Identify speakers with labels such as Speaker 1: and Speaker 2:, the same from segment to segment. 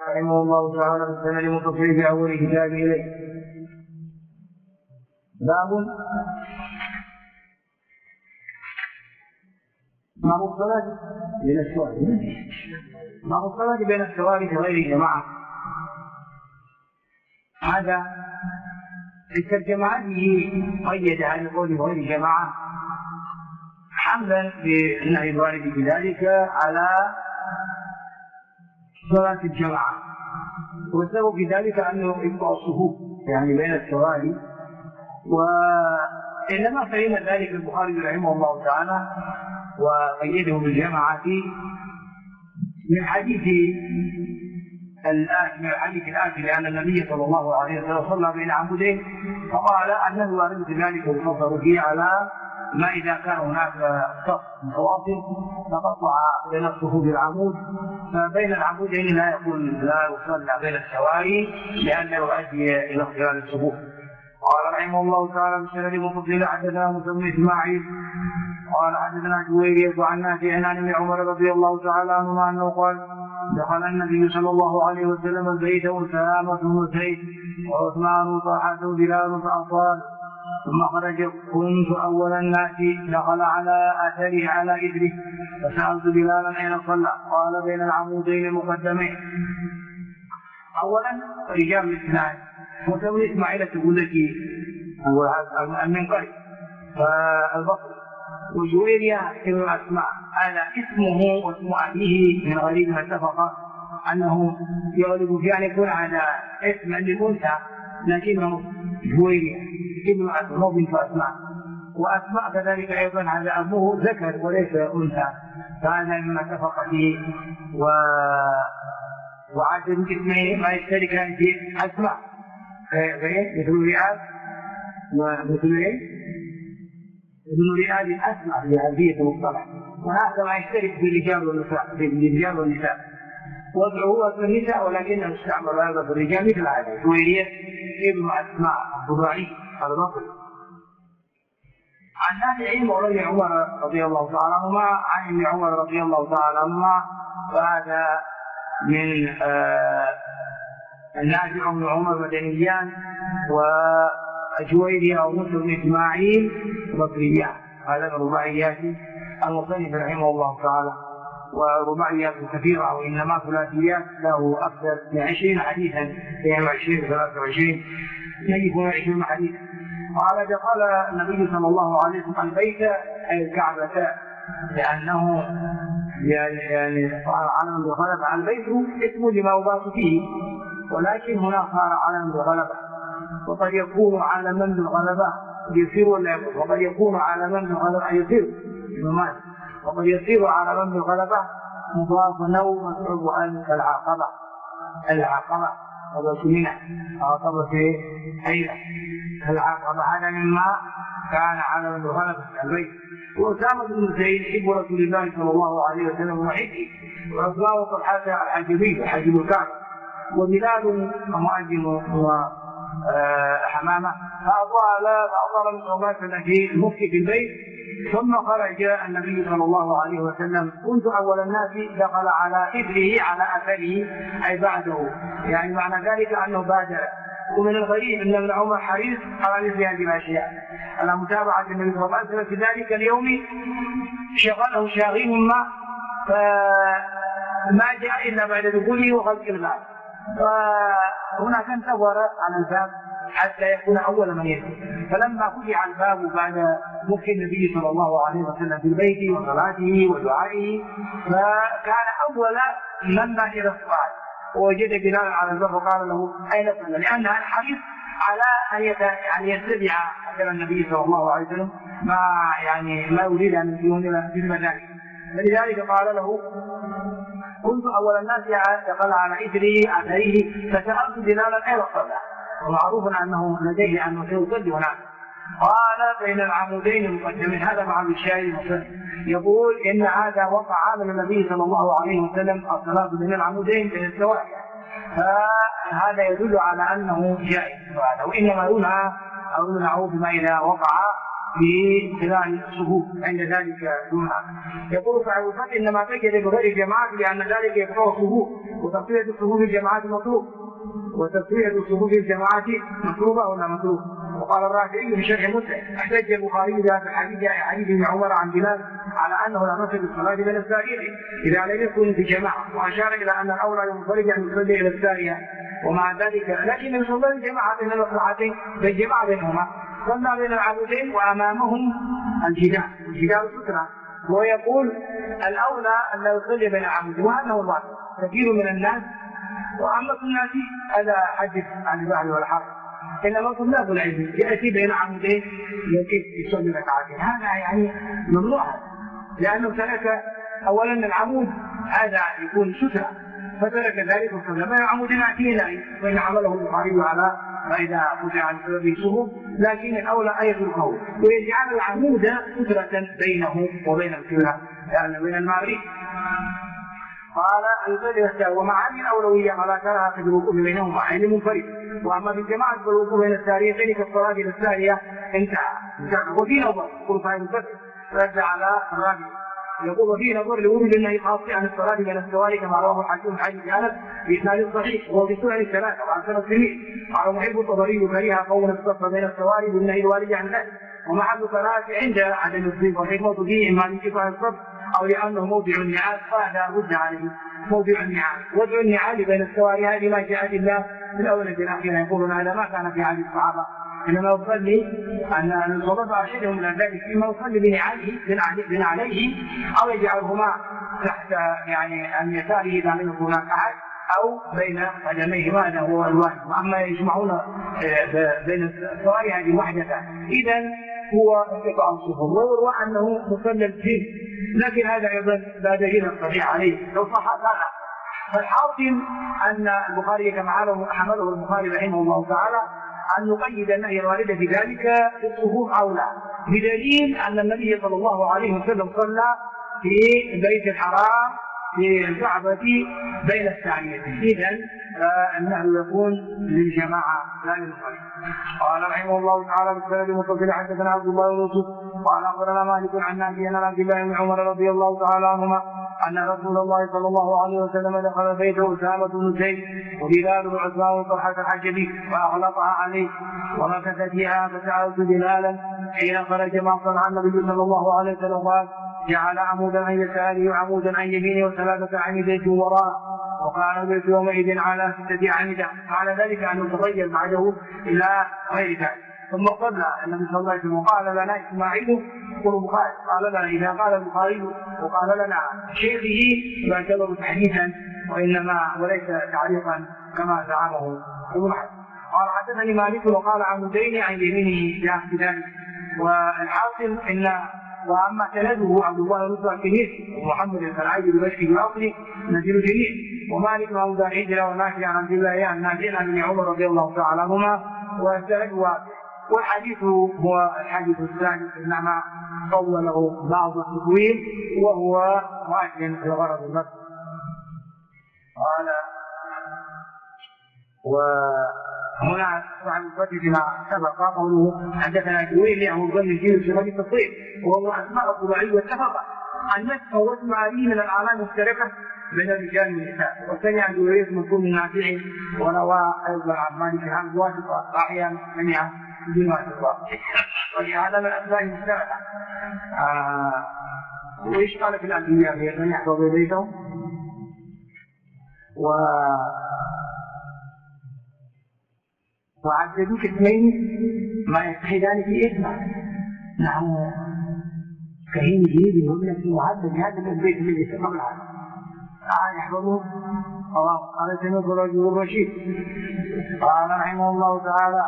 Speaker 1: رحمه الله تعالى بالسند المتصل في أول كتابه إليه. باب باب الصلاة بين السواري. باب الصلاة بين السواري في غير جماعة. هذا الترجمة به قيد عن قول غير جماعة حملا بالنهي الوارد في ذلك على صلاة الجماعة، والسبب في ذلك أنه إبقاء الصفوف يعني بين السواري. وإنما فهم ذلك البخاري رحمه الله تعالى وقيده بالجماعة من حديث الآتي لأن النبي صلى الله عليه وسلم صلى بين عمودين فقال أنه وارد في ذلك ويفضل فيه على ما إذا كان هناك صف متواصل تقطع بين الصفوف العمود، فبين العمودين لا يصلى بين السواري لأنه يؤدي إلى اختلال الصفوف. قال رحمه الله تعالى بالسند المتصل حدثنا مسلم إسماعيل قال حدثنا جويرية عن نافع عن ابن عمر رضي الله تعالى عنهما أنه قال دخل النبي صلى الله عليه وسلم البيت وأسامة بن زيد وعثمان وطلحة وبلال فأطال ثم خرج كنت أول الناس دخل على أثره على إثره فسألت بلالا أين صلى قال بين العمودين المقدمين. أولا رجال الاثنان وتولي إسماعيل تقول لك المنقري فالبصري وجويرية ابن الأسماء هذا اسمه واسم أبيه من غريب ما اتفق أنه يغلب في أن يكون على اسم للأنثى لكنه جويرية ابن الأسماء بنت أسماء، وأسماء كذلك أيضا هذا أبوه ذكر وليس أنثى، فهذا مما اتفق فيه. وعدد اسمين ما يشتركان في أسماء مثل رياض ومثل ابن رياض الأسماء في عربية المصطلح، وهذا ما يشترك في الرجال والنساء وضعه اسم النساء ولكنه استعمل هذا في الرجال مثل هذا جويرية ابن أسماء الضباعي البصري. عن نافع مولى عمر رضي الله تعالى عنهما عن ابن عمر رضي الله تعالى عنهما، وهذا من النافع بن عمر مدنيان وجويرية أو مسلم بن إسماعيل بصريان، هذا من رباعيات المصنف رحمه الله تعالى، ورباعيات كثيرة وإنما ثلاثيات له أكثر من 20 حديثا 22 23 يجب 20 حديثا. قال دخل النبي صلى الله عليه وسلم البيت أي الكعبة لأنه يعني صار علم بغلبة على البيت اسم لما يباط فيه، ولكن هنا صار علم بغلبة، وقد يكون علما بالغلبة يصير ولا يكون، وقد يكون علما بالغلبة يصير وقد يصير علما بالغلبة مضافا أو مصعوب عن العقبة وبسمنا عقبة في حيلة العقبة، هذا مما كان علما بالغلبة البيت. وأسامة بن زيد حب رسول الله صلى الله عليه وسلم وحبه، وعثمان وطلحة الحاجبي حاجب الكعبة، وبلال مؤذن وحمامة، فأطال من صلاة في المفتي في البيت. ثم خرج النبي صلى الله عليه وسلم كنت أول الناس دخل على إثره على أثره أي بعده، يعني معنى ذلك أنه بادر. ومن الغريب أن ابن عمر حريص على مثل هذه الأشياء على متابعة النبي صلى الله عليه وسلم في ذلك اليوم شغله شاغل ما فما جاء إلا بعد دخوله وخلق الباب، وهناك انتظر على الباب حتى يكون أول من يدخل، فلما فتح الباب بعد مكث النبي صلى الله عليه وسلم في البيت وصلاته ودعائه فكان أول من ما إلى السؤال، ووجد بلال على الباب وقال له أين صلى، لأنها حريص على أن يتبع أثر النبي صلى الله عليه وسلم ما يريد أن يكون في المدارس، فلذلك قال له كنت أول الناس دخل على أثره فسألت بلالا أين صلى، ومعروف أنه لديه أنه سيصلي هناك. قال بين العمودين المقدمين، هذا مع الشاعر المسلم يقول إن هذا وقع من النبي صلى الله عليه وسلم الصلاة بين العمودين بين السواحل، فهذا يدل على أنه جائز، وإنما ينهى أو يمنع بما إذا وقع في خلال الصفوف عند ذلك الجمعة. يقول صاحب الفتح إنما قيد بغير الجماعات لأن ذلك يقطع الصفوف، وتقوية الصفوف الجماعات مطلوب، وتقوية صفوف الجماعات مطلوبة ولا مطلوب. وقال الرافعي في شرح مسلم احتج البخاري بهذا الحديث حديث ابن عمر عن بلال على انه لا نصل الصلاه بين الساريين اذا لم يكن في جماعه، واشار الى ان الاولى للمنفرد ان يصلي الى الساريه، ومع ذلك لكن يصلي الجماعه بين المصلحتين بالجماعه بينهما، صلى بين العمودين وامامهم الجدار ستره، ويقول الاولى ان لا يصلي بين العمودين، وانه الواقع كثير من الناس وعامة الناس هذا حدث عن البحر والحر، انما طلاب العلم ياتي بين عمودين يكيف يصلي ركعتين، هذا يعني ممنوع، لانه ترك اولا العمود هذا يكون ستره فترك ذلك وصلى بين عمودين اعتينائي، وان عمله البخاري على ما اذا فتح عن سبب صفوف، لكن الاولى ان يتركه ويجعل العمود ستره بينه وبين القبله يعني بين المغرب. قال أن ومع هذه الأولوية فلا كراهة في الوقوف بينهما يعني منفرد، وأما في الجماعة فالوقوف بين الساريتين كالصلاة إلى السارية انتهى. وفي نظر يقول صاحب الفتح رد على الرابع يقول وفي نظر لوجود النهي خاص عن الصلاة بين السواري كما رواه الحاكم حديث أنس بإسناد صحيح وهو في السنن الثلاثة وعن سنة سنين. قال محب الطبري كره قول الصف بين السواري بالنهي الوارد عن ذلك، ومحل كراهة عند عدم الصيف والحكمة فيه إما لانقطاع الصف أو لأنه موضع النعال، فهذا رد عليه موضع النعال. وضع النعال بين السواري هذه ما جاءت الله في الأول في الأخير، يقولون هذا ما كان في عهد الصحابة، إنما يصلي أن الصحابة أرشدهم إلى ذلك، إما يصلي بنعليه أو يجعلهما تحت يعني عن يساره إذا لم يكن هناك أحد أو بين قدميه، هذا هو الواجب. وأما يجمعون بين السواري هذه وحدة إذا هو انقطاع الصفوف، ويروى أنه مصلى الجن، لكن هذا أيضا لا دليل الصحيح عليه لو صح هذا. فالحاصل أن البخاري كما حمله البخاري رحمه الله تعالى أن نقيد النهي الوارد في ذلك في الصفوف أو لا، بدليل أن النبي صلى الله عليه وسلم صلى في بيت الحرام في الكعبة بين الساريتين، إذن النهي يكون للجماعة لا للفرد. قال رحمه الله تعالى بالسند المتصل حدثنا عبد الله بن يوسف قال أخبرنا مالك عن نافع عن عبد الله بن عمر رضي الله تعالى عنهما أن رسول الله صلى الله عليه وسلم دخل بيته أسامة بن زيد وبلال بن عثمان طلحة الحجبي فأغلقها عليه ومكث فيها فسألت بلالا حين خرج ما صنع النبي صلى الله عليه وسلم قال جعل عمودا عن يساره وعمودا عن يمينه وثلاثة عن بيته وراءه، وكان البيت يومئذ على 6 أعمدة، معنى ذلك أنه تغير بعده إلى غير ذلك. ثم صلى النبي صلى الله عليه وسلم وقال لنا إسماعيل يقول البخاري قال لنا إذا قال البخاري وقال لنا شيخه يعتبر تحديثا وإنما وليس تعليقا كما زعمه ابن حزم. قال حدثني مالك وقال عمودين عن يمينه جاء في ذلك. والحاصل ان واما سنده عبد الله بن الكنيس ومحمد الفرعي بمشكل الاصلي نزيل جميع، ومالك عن الهجره ونافع عن عبد الله عن نافع عن ابن عمر رضي الله تعالى عنهما، والسند واقع. والحديث هو الحديث الثاني انما طول له بعض التطويل وهو راجع لغرض النص. قال وهنا صاحب الفتح فيما سبق قوله حدثنا جويل له ظن الجيل في غد التصريف وهو اسماء الطبيعي واتفق ان نسخ واسم هذه من الاعلام المشتركه بين الرجال والنساء. وسمع جويل من كل نافع وروى ايضا عن مالك عن واسطه احيانا سمع بدون واسطه، ولهذا من الاسماء المشتركه. وايش قال في الانبياء من يحفظ بيته وعددوا اثنين ما يتحدان في اسمه، نحن كهين جديد يقول في معدد هذا البيت الذي قبلها يحفظه قال سمعت رجل الرشيد. قال رحمه الله تعالى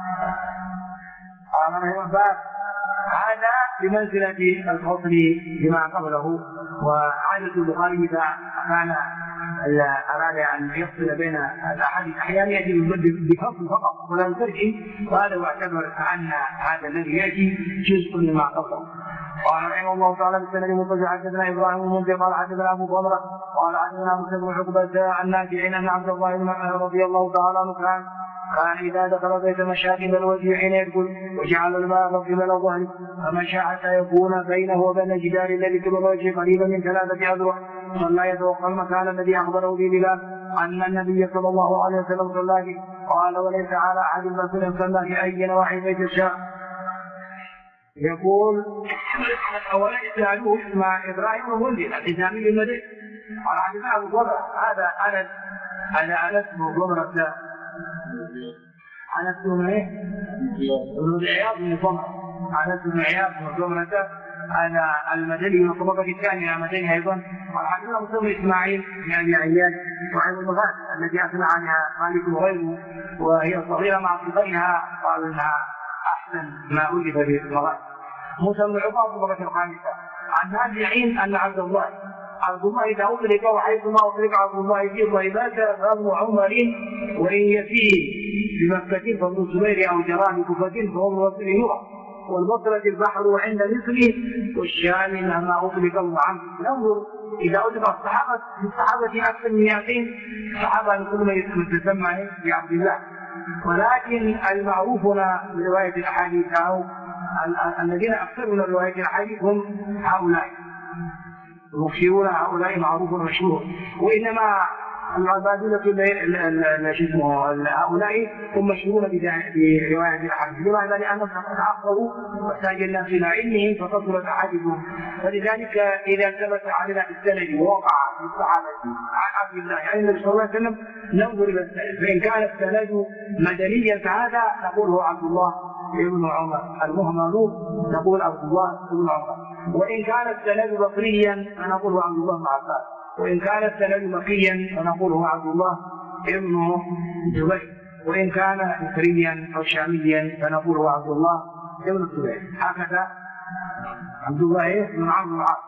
Speaker 1: قال رحمه باب هذا بمنزلة الفصل بما قبله. وعادة البخاري إذا كان أراد أن يفصل بين الأحاديث أحيانا يأتي بفصل فقط ولا يترجم، وهذا يعتبر أن هذا الذي يأتي جزء مما قبله. قال رحمه الله تعالى بالسند المتصل حدثنا إبراهيم بن منذر قال حدثنا أبو ضمرة قال حدثنا مسلم بن عقبة عن نافع أن عبد الله بن عمر رضي الله تعالى عنه كان كان إذا دخل بيت مشى قبل الوجه حين يدخل وجعل الباب قبل ظهره فمشى حتى يكون بينه وبين الجدار الذي قبل الوجه قريبا من 3 أذرع صلى يتوقع المكان الذي أخبره به بلال أن النبي صلى الله عليه وسلم صلى فيه قال وليس على أحد رسول صلى في أي نواحي بيت الشام. يقول أولا يسألوه مع إبراهيم المنذر الإسلامي المدني قال حدثنا أبو ضمرة هذا أنس بن ضمرة أنس بن عياض بن ضمرة أنس بن عياض بن ضمرة هذا المدني من الطبقة الثانية مدني أيضا. قال حدثنا مسلم إسماعيل بن أبي عياش وعين المغازي التي أثنى عنها مالك وغيره وهي صغيرة مع صغيرها قالوا إنها أحسن ما ألف في المغازي. موسى بن عقبة الطبقة الخامسة عن نافع أن عبد الله إذا أطلق وحيثما أطلق عبد الله في ضيبات فابن عمر وإن يفيه بمكة فابن الزبير أو جرى بكفة فهو الوصل يرى والبصرة البحر عند مثله والشام مهما أطلق عنه. ننظر إذا أطلق الصحابة أكثر من 200 صحابة كل من تسمى بعبد الله، ولكن المعروفون برواية الأحاديث أو الذين أكثرون رواية الحديث هم هؤلاء المكثرون، هؤلاء معروف ومشهور. وإنما العبادلة هؤلاء هم مشهورون برواية الحديث، لماذا؟ لأنهم تعقبوا مساجد الناس إلى علمهم فكثرت أحاديثهم. فلذلك إذا ثبت علينا السند ووقع في الصحابة عن عبد الله يعني النبي صلى الله عليه وسلم ننظر إلى السند، فإن كان السند مدنيا فهذا نقول هو عبد الله ابن عمر، المهمل نقول عبد الله ابن عمر. وإن كان السند بصريا فنقول هو عبد الله بن عباس، وإن كان السند مكيا فنقول هو عبد الله ابن زبير، وإن كان مصريا أو شاميا فنقول هو عبد الله ابن الزبير. هكذا عبد الله بن عمرو بن العاص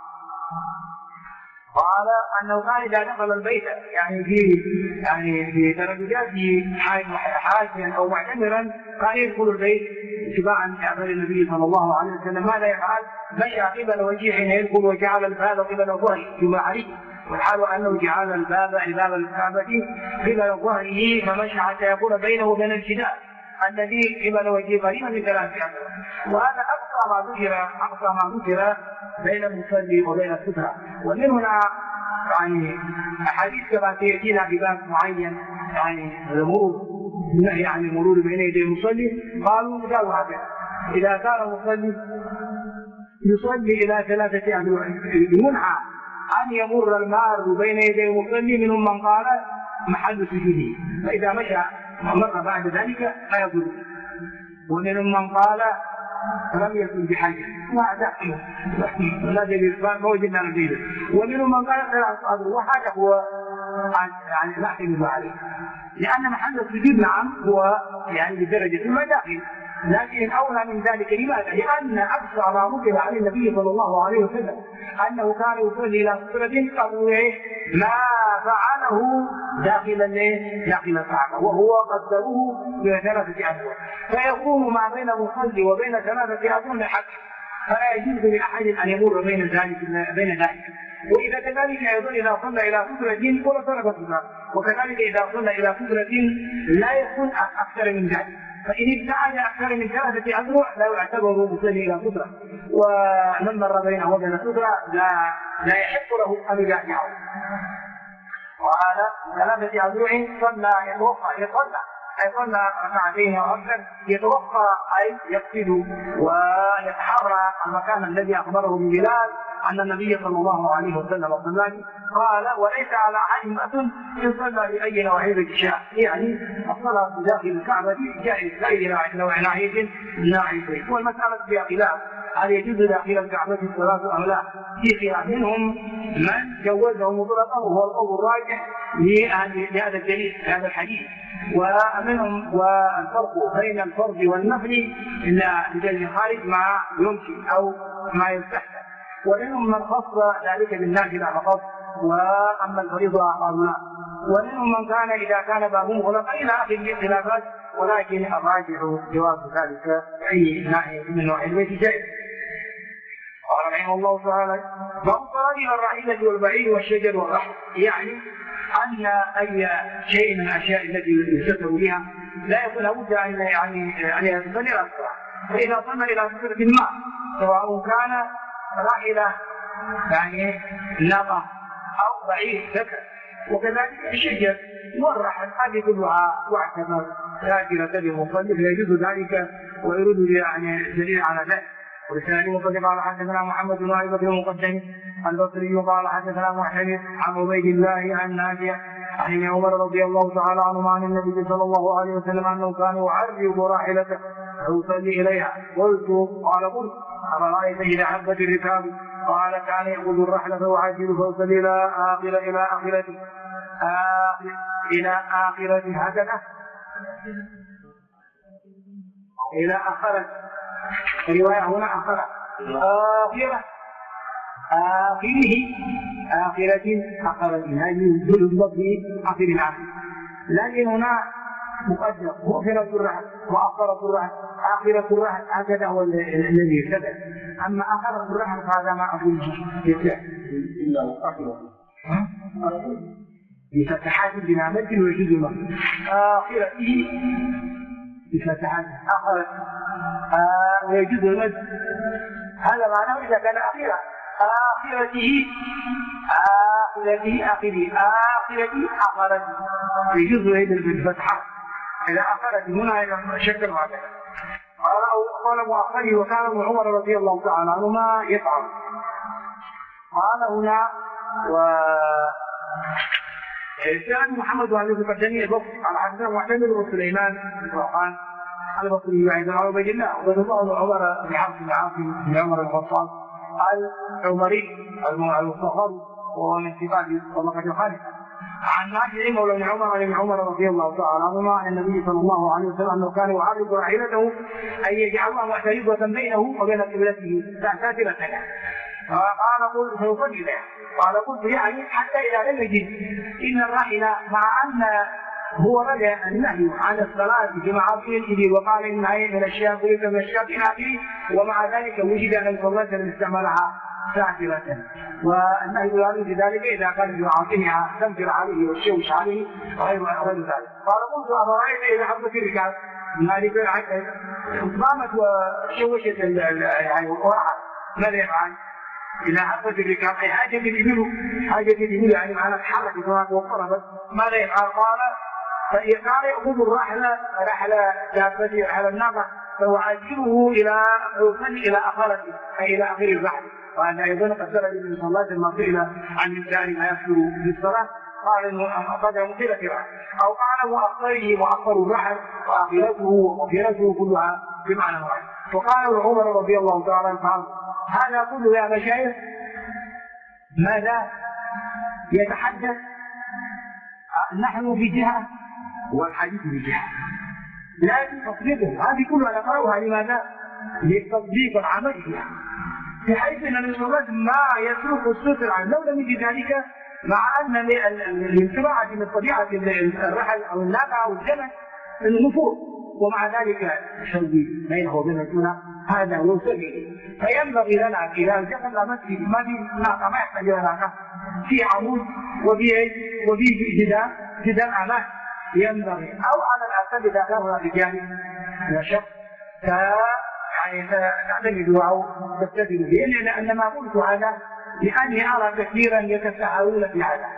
Speaker 1: قال أنه كان إذا دخل البيت يعني في تردداته حاجيا أو معتمرا كان يدخل البيت اتباعا لأمر النبي صلى الله عليه وسلم. ماذا يفعل؟ مشى قبل وجهه حين يدخل وجعل الباب قبل ظهره ثم عليه، والحال أنه جعل الباب الكعبة قبل ظهره فمشى حتى يكون بينه وبين الجدار الذي قبل وجهه قريبا من 3 أذرع. وهذا أقصى ما ذكر بين المصلي وبين السترة. ومن هنا يعني أحاديث كما سيأتينا بباب معين يعني النهي عن المرور بين يدي المصلي قالوا هكذا: إذا كان المصلي يصلي إلى 3 أذرع بمنع أن يمر المار بين يدي المصلي، منهم من قال محل سجوده، فإذا مشى ومر بعد ذلك لا يضر، ومنهم من قال لم يكن بحاجة لا دليل ما وجدنا الدليل، ومنهم من قال 3 أذرع، وهذا هو يعني نحتمل عليه، لأن محل السجود نعم هو يعني بدرجة المداخل، لكن أولى من ذلك. لماذا؟ لأن أكثر ما ذكر عن النبي صلى الله عليه وسلم أنه كان يصلي إلى سترة قبل ما فعله داخل الكعبة، وهو قدره ب3 أذرع، فيكون ما بين المصلي وبين 3 أذرع حق، فلا يجوز لأحد أن يمر بين ذلك. وإذا كذلك أيضا إذا صلى إلى سترة ولا ترك سترة، وكذلك إذا صلى إلى سترة لا يكون أكثر من ذلك، فإن ابتعد أكثر من 3 أذرع لا يعتبر مصلي إلى سترة، ومن مر بينه وبين سترة لا يحق له أن يرجعه. وهذا 3 أذرع صلى صلى 2 أو أكثر، يتوقع أي يقصد ويتحرى المكان الذي أخبره ببلال أن النبي صلى الله عليه وسلم قال: وليس على أحد مأثم إن صلى بأي نوعية الشاء، يعني الصلاة داخل الكعبة جائز لا إلى ناحية من ناحيتين. والمسألة فيها خلاف هل يجوز داخل الكعبة الصلاة أم لا، في خلاف، منهم من جوزه مطلقا وهو القول الراجح لهذا الدليل هذا الحديث، ومنهم والفرق بين الفرض والنفل إلا بدليل خارج ما يمكن أو ما يستحسن، ومنهم من خص ذلك بالنافلة فقط، وأما الفريضة قالوا لا، ومنهم من كان إذا كان بابه مغلقا إلى آخر الخلافات، ولكن الراجح جواز ذلك أي ناحية من نوع البيت جائز. قال رحمه الله تعالى: باب الصلاة إلى الرحيلة والبعير والشجر والرحل، يعني أن أي شيء من الأشياء التي يستتر بها لا يكون لابد أن يصلي إلى الصلاة. فإذا صلى إلى سفرة ما سواء كان راحلة يعني ناقة أو بعير سكر، وكذلك الشجر والرحل، هذه كلها تعتبر ذاكرة للمصلي، فيجوز ذلك ويرد يعني دليل على ذلك. ولسان المصدق قال حدثنا محمد بن عائبة المقدم البصري قال حدثنا معتمد عن عبيد الله عن نافع عن ابن عمر رضي الله تعالى عنهما عن النبي صلى الله عليه وسلم انه كان يعرض راحلته فيصلي اليها. قلت أرأيت إذا حبت الركاب؟ قال كان يأخذ الرحل فيعجل فيصلي إلى آخرته هكذا إلى آخرة، الرواية هنا آخرة هذه بالضبط في آخر العام، لكن هنا مقدر مؤخرة الرحل وآخرة الرحل آخرة الرحل، هكذا هو الذي يتبع. أما آخرة الرحل فهذا ما أقول يتبع إلا آخرة بفتحات الجنامة ويجوز له آخرته بفتحات آخرة ويجوز المد، هذا معناه إذا كان آخرة آخرته يجوز أيضا بالفتحة إلى آخرته، هنا أيضا شكل هذا. قال مؤخره وكان ابن عمر رضي الله تعالى عنهما يفعل. قال هنا كان محمد وعلي المقدمي البصري على حدثنا معتمد وسليمان وقال البصري وعيد بن عبيد الله وعبد الله بن عمر بن حفص بن عاصم بن عمر الخطاب العمري المصغر ومن صفات طبقة الخالد عن نافع مولى ابن عمر عن ابن عمر رضي الله تعالى عنهما عن النبي صلى الله عليه وسلم انه كان يعرض راحلته ان يجعلها معترضة بينه وبين قبلته ساترة له. قال قلت سيصلي له، قال قلت يعني حتى اذا لم يجد ان الراحله مع ان هو رجع النهي عن الصلاه بمعاصي الابل وقال ان هي من الشياط وليس من الشياط الى اخره، ومع ذلك وجد ان صلى الله عليه وسلم استعملها ساترة، والنهي يراد بذلك اذا كان بمعاصيها تنكر عليه والشوش عليه غير ذلك. قال قلت أرأيت اذا حبت الركاب مالك قامت وشوشت يعني وقعت ماذا يفعل؟ إذا حبت الركاب أي حاجة الإبل يعني معنى تحركت واضطربت ماذا يفعل؟ قال فكان يأخذ رحل دابته رحل الناقة فيعجله إلى آخرته أي إلى آخر الرحل. وأن أيضا قد سأل النبي صلى الله عليه وسلم قيل عن الإنسان ما يكثر بالصلاة قال إنه قد مطيلة الرحل، أو قال مؤخر الرحل وآخرته كلها بمعنى واحد. وقال ابن عمر رضي الله تعالى عنه هذا كله يا مشايخ ماذا يتحدث؟ نحن في جهة والحديث في جهة، لكن تصديقه هذه كلها نقرأها لماذا؟ للتصديق العملي فيها، بحيث ان النصوص ما يترك الستر عنه لو لم يجد ذلك، مع ان الانطباع من طبيعه الرحل او الناقه او الجمل النفور، ومع ذلك يسوي بينه وبين الجنة هذا هو السبيل. فينبغي لنا إذا دخلنا مسجد ما في ناقة ما يحتاج إلى ناقة، في عمود وفي جدار أمان، ينبغي أو على الأقل إذا كانوا رجال وشق يعني تعتمدوا أو تستفيدوا به، لأن ما قلت هذا لأني أرى كثيرا يتساهلون في هذا،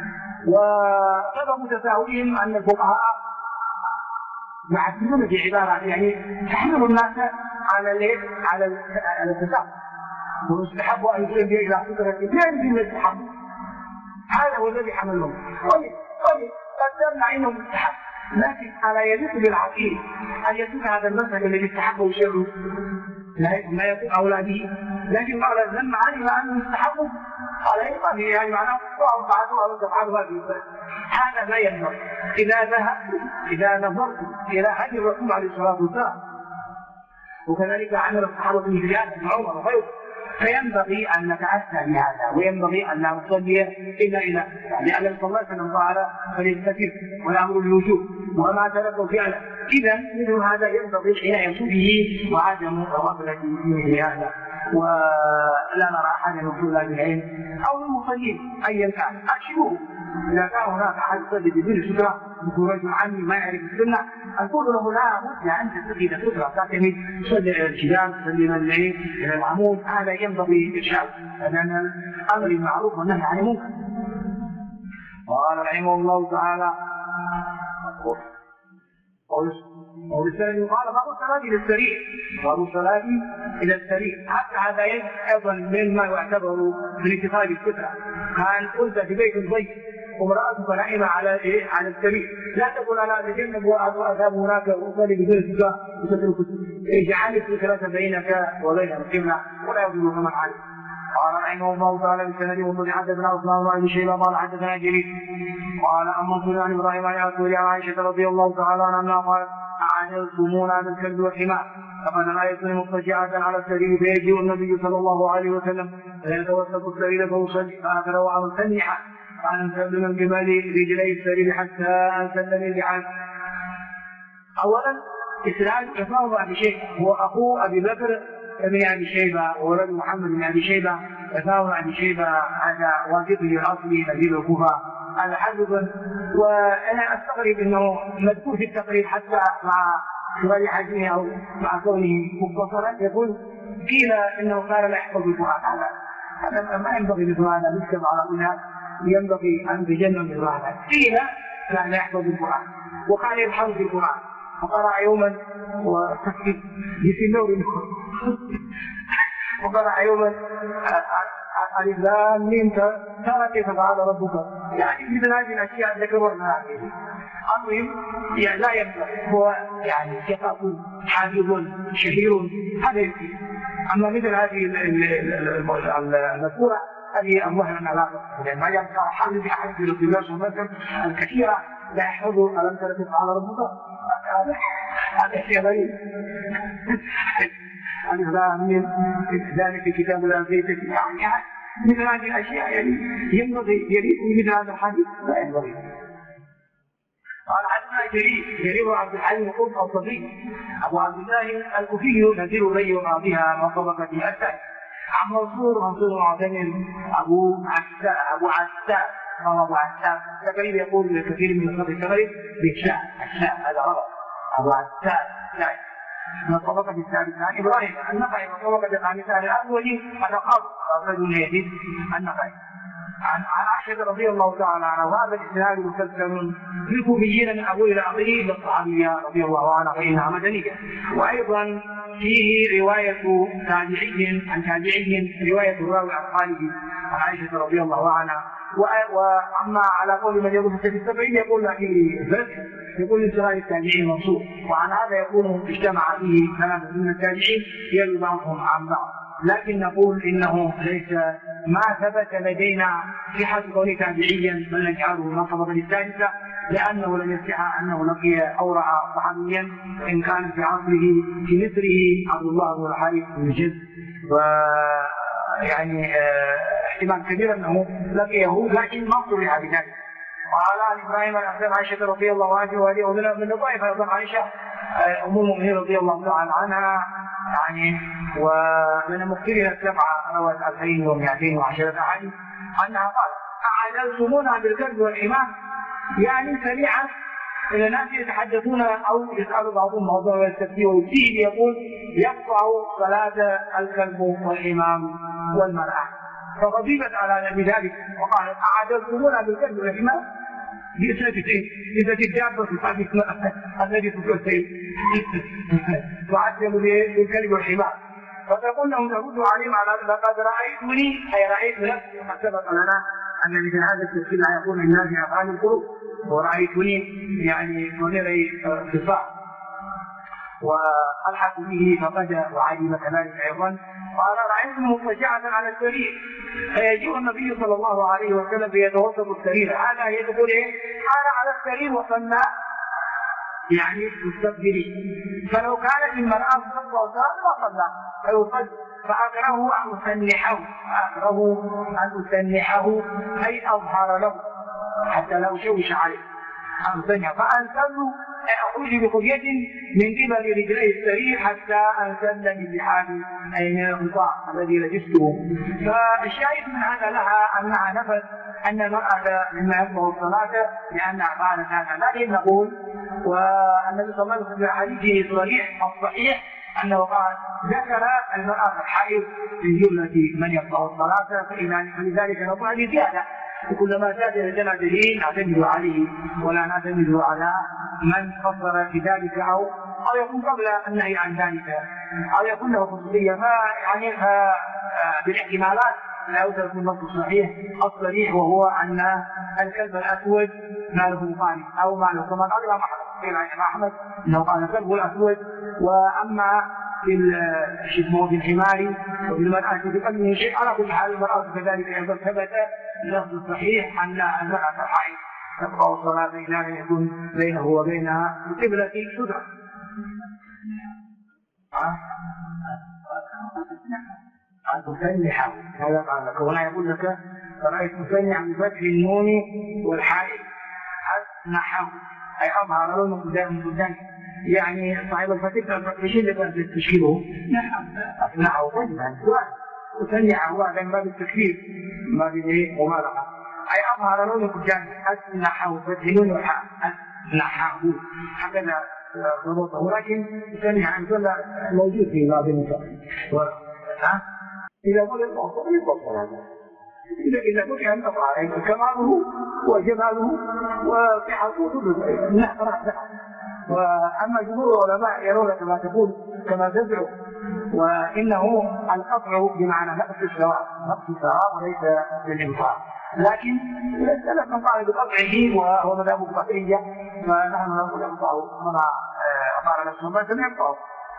Speaker 1: وسبب تساهلهم أن الفقهاء يعتمدون في عبارة يعني تحمل الناس على التساهل، ويستحب أن يكون إلى فكرة لا يمكن التحمل، هذا هو الذي حملهم. طيب قدرنا إنه مستحب، لكن ألا يليق بالعقيل أن يكون هذا المذهب الذي استحبه شره ما يكون أولاده، لكن قال لما علم أنه مستحب قال يبقى يعني معناه بعضها أو تفعلها في هذا لا ينبغي. إذا نظرت إلى هدي الرسول عليه الصلاة والسلام وكذلك عمل الصحابة في زيادة بن عمر وغيره، فينبغي أن نتأسى بهذا، وينبغي أن لا نصلي إلا لأن صلى الله عليه وسلم قال فليستتر والأمر بالوجوب وما تركوا فعلا. إذا مثل هذا ينبغي العناية به وعدم الغفلة في هذا، ولا نرى أحدا يقول لا بالعلم أو المصلين أيا كان أشبهه إذا كان هناك أحد يصلي بدون سترة يكون رجل عمي ما يعرف السنة، نقول له لا بد أن تتخذ سترة تعتمد تصلي إلى الجدار، تصلي إلى العمود، هذا ينبغي إرشاد، لأن الأمر بالمعروف والنهي عن المنكر. قال رحمه الله تعالى قال باب الصلاة إلى السرير، باب الصلاة إلى السرير، حتى هذا أيضا مما يعتبر من اتخاذ السترة. كان كنت في بيت ضيق وامرأتك نائمة على السرير، لا تقول أنا أتجنب وأذهب هناك وأصلي بدون سترة وسترك، اجعل السترة بينك وبين القبلة ولا يضر من عليك. قال رحمه الله تعالى بالسند والذي حدثنا عثمان بن ابي شيبه قال حدثنا جرير قال اما سنن ابراهيم عن رسول عائشه رضي الله تعالى عنها قالت اعجلتمونا بالكلب والحمار فقد رايتني مضطجعه على السرير فيجيء النبي صلى الله عليه وسلم فيتوسط السرير فاصلي فاخر وانسنح فانسل من قبل رجلي السرير حتى انسل من لحام. اولا اسناد عثمان بن ابي شيبه هو اخو ابي بكر ابن ابي شيبه وولد محمد بن ابي شيبه. عثمان بن ابي شيبه هذا واجبه الاصلي نزيل الكوفه، هذا حدث، وانا استغرب انه مذكور في التقرير حتى مع صغر حجمه او مع كونه مختصرا يقول قيل انه كان لا يحفظ القران. هذا ما ينبغي مثل هذا، نكتب على هنا ينبغي ان تجنب مثل هذا. قيل كان لا يحفظ القران وكان يبحث في القران وقرأ يوما وقرأ يوما الف لام ميم ترى كيف فعل ربك، يعني مثل هذه الاشياء ذكرنا هذه. المهم يعني لا ينبغي، هو يعني ثقة حافظ شهير هذا يكفي. اما مثل هذه المذكورة هذه الظاهر انها لا تصح، لان ما يبقى حل بحد القياس والمذكر الكثيرة لا يحفظوا الم ترى كيف فعل ربك، هذا شيء غريب. من ذلك كتاب لا زيت يعني مثل هذه الاشياء يعني ينبغي يليق مثل هذا الحديث لا ينبغي. قال حدثنا جرير وعبد الحليم القرطبي الصديق ابو عبد الله الكوفي نذير الري وقاضيها من طبقه الثاني عن منصور معتمر ابو عساء تقريبا يقول كثير من الناس التقريب بالشاء هذا غلط. ابو عساء من الطبقة الثالثة عن إبراهيم النخعي من الطبقة الخامسة الأولي الرقاب رجل يزيد النخعي عن عائشة رضي الله تعالى عنها. وهذا الإسناد مسلسل بالكوفيين من أول إلى آخره للصحابية رضي الله عنها فإنها مدنية. وأيضا فيه رواية تابعي عن تابعي رواية الراوي عن خالد عن عائشة رضي الله عنها. وأما على قول من يقول في السبعين يقول فيه ذكر، يقول انتهاء التابعين منصوب، وعن هذا يكون اجتمع فيه ثلاثة من التابعين يروي بعضهم عن بعض. لكن نقول انه ليس ما ثبت لدينا صحة كونه تابعيا بل نجعله من الطبقة الثالثة، لانه لم يصح انه لقي او راى صحابيا ان كان في عصره في مثله عبد الله بن الحارث بن جد، يعني احتمال كبير انه لقيه لكن ما صرح بذلك. وقال عن ابراهيم عن عائشه رضي الله عنها ومن الطائفه ايضا عائشه ام المؤمنين رضي الله تعالى عنها، يعني ومن المكثرين السبعه روت 2210 احاديث انها قالت اعجلتمونا بالكلب والحمار، يعني سريعا الى ناس يتحدثون او يسال بعضهم موضوع ويستفتي ويبتدي يقول يقطع صلاه الكلب والحمام والمراه، فغضبت على ذلك وقالت اعجلتمونا بالكلب والحمار بإسنادتين إذا الدابة تصادف الذي تكسر تعجل بالكلب والحمار، فتقول لهم ترد عليهم على لقد رأيتني أي رأيت نفسي وقد سبق لنا أن مثل هذا التفسير لا يكون الناس في أفعال القلوب، ورأيتني يعني ضميري صفاء والحق به فقد وعلم كذلك أيضا. قال رأيت مضطجعة على السرير فيجيء النبي صلى الله عليه وسلم فيتوسط السرير، هذا هي تقول ايه؟ أنا على السرير وصلى يعني مستقبلي، فلو كانت المرأة صلى ما صلى فيصلي، فأكره أن أسنحه أي أظهر له حتى لا أشوش عليه فأنسل أخرج بخفية من قبل رجلي السرير حتى أنسل من لحافي أي من الغطاء الذي لبسته. فالشاهد من هذا لها أنها نفت أن المرأة مما يقبل الصلاة لأنها فعلت هذا، لكن نقول والنبي صلى الله عليه وسلم في حديثه الصحيح أنه قال ذكر المرأة الحائض من جملة من يقبل الصلاة، فلذلك نقول هذه زيادة، وكلما زاد لدينا دليل نعتمد عليه ولا نعتمد على من فسر في ذلك أو يكون قبل النهي عن ذلك أو يكون له خصوصية. يعني بالاحتمالات لا يوجد في النص الصريح وهو أن الكلب الأسود ما له قال أو ما له، كما قال الإمام أحمد أنه قال الكلب الأسود. وأما في الحمار وفي المرأة في قلبه شيء، على كل حال المرأة كذلك أيضا ثبت النص الصحيح أن المرأة الحائض تقرأ الصلاة إذا لم يكن بينه وبينها قبلة سترة. مسنحا هذا قال لك، وهنا يقول لك رأيت مسنحا بفتح النون والحائل نحو أي أظهر لونه قدام، يعني صاحب الفتح بشدة تشكيله نحو مسنحا هو من باب التكفير ما به مبالغة، أي أظهر لونه قدام نحو فتح النون والحائل نحو هكذا ضبطه، لكن مسنحا موجود في باب النساء. إذا قل الموصول يبطل هذا، إذا قلت أن أفعل كماله وجماله وصحته كله نحن. وأما جمهور العلماء يرون كما تقول كما تدعو، وإنه القطع بمعنى نقص الثواب وليس بالإنفاق، لكن سلف من قال بقطعه وهو مذهب القطعية، فنحن نقول يقطع من قال نفسه ما سمعته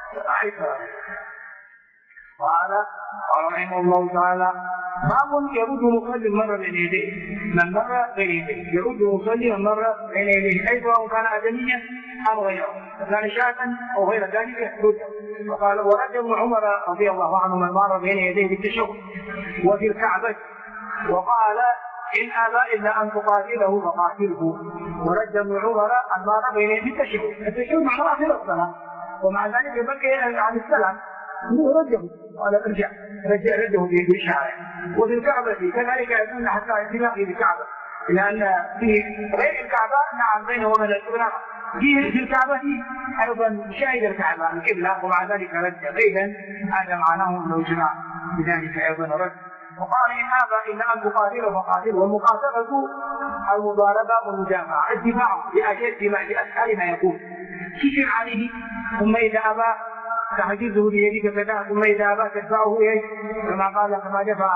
Speaker 1: قال رحمه الله تعالى باب يرد مصلي مرة بين يديه، من مر بين يديه يرد مصلي من مر بين يديه، أي سواء كان آدميا أو غيره، كان شاة أو غير ذلك يرد. وقال ورد ابن عمر رضي الله عنه من مر بين يديه بالتشهد وفي الكعبة، وقال إن أبى إلا أن تقاتله فقاتله. ورد ابن عمر أن مر بين يديه بالتشهد، التشهد معناه آخر الصلاة، ومع ذلك يبقى عن السلام رجه قال ارجع رجه بإشارة. وفي الكعبة كذلك يكون حتى اعتناقه بالكعبة، لأن في غير الكعبة نعم بينه وبين القبلة، في الكعبة أيضا شاهد الكعبة القبلة ومع ذلك رجه، إذن هذا معناه لو جمع بذلك أيضا رد. وقال إن أبى إلا أن تقاتله فقاتله، والمقاتلة المضاربة والمجامعة، الدفاع بأسهل ما يكون تشير عليه، ثم إذا أبى تحجزه بيدك كذا، ثم إذا أبى تدفعه كما دفع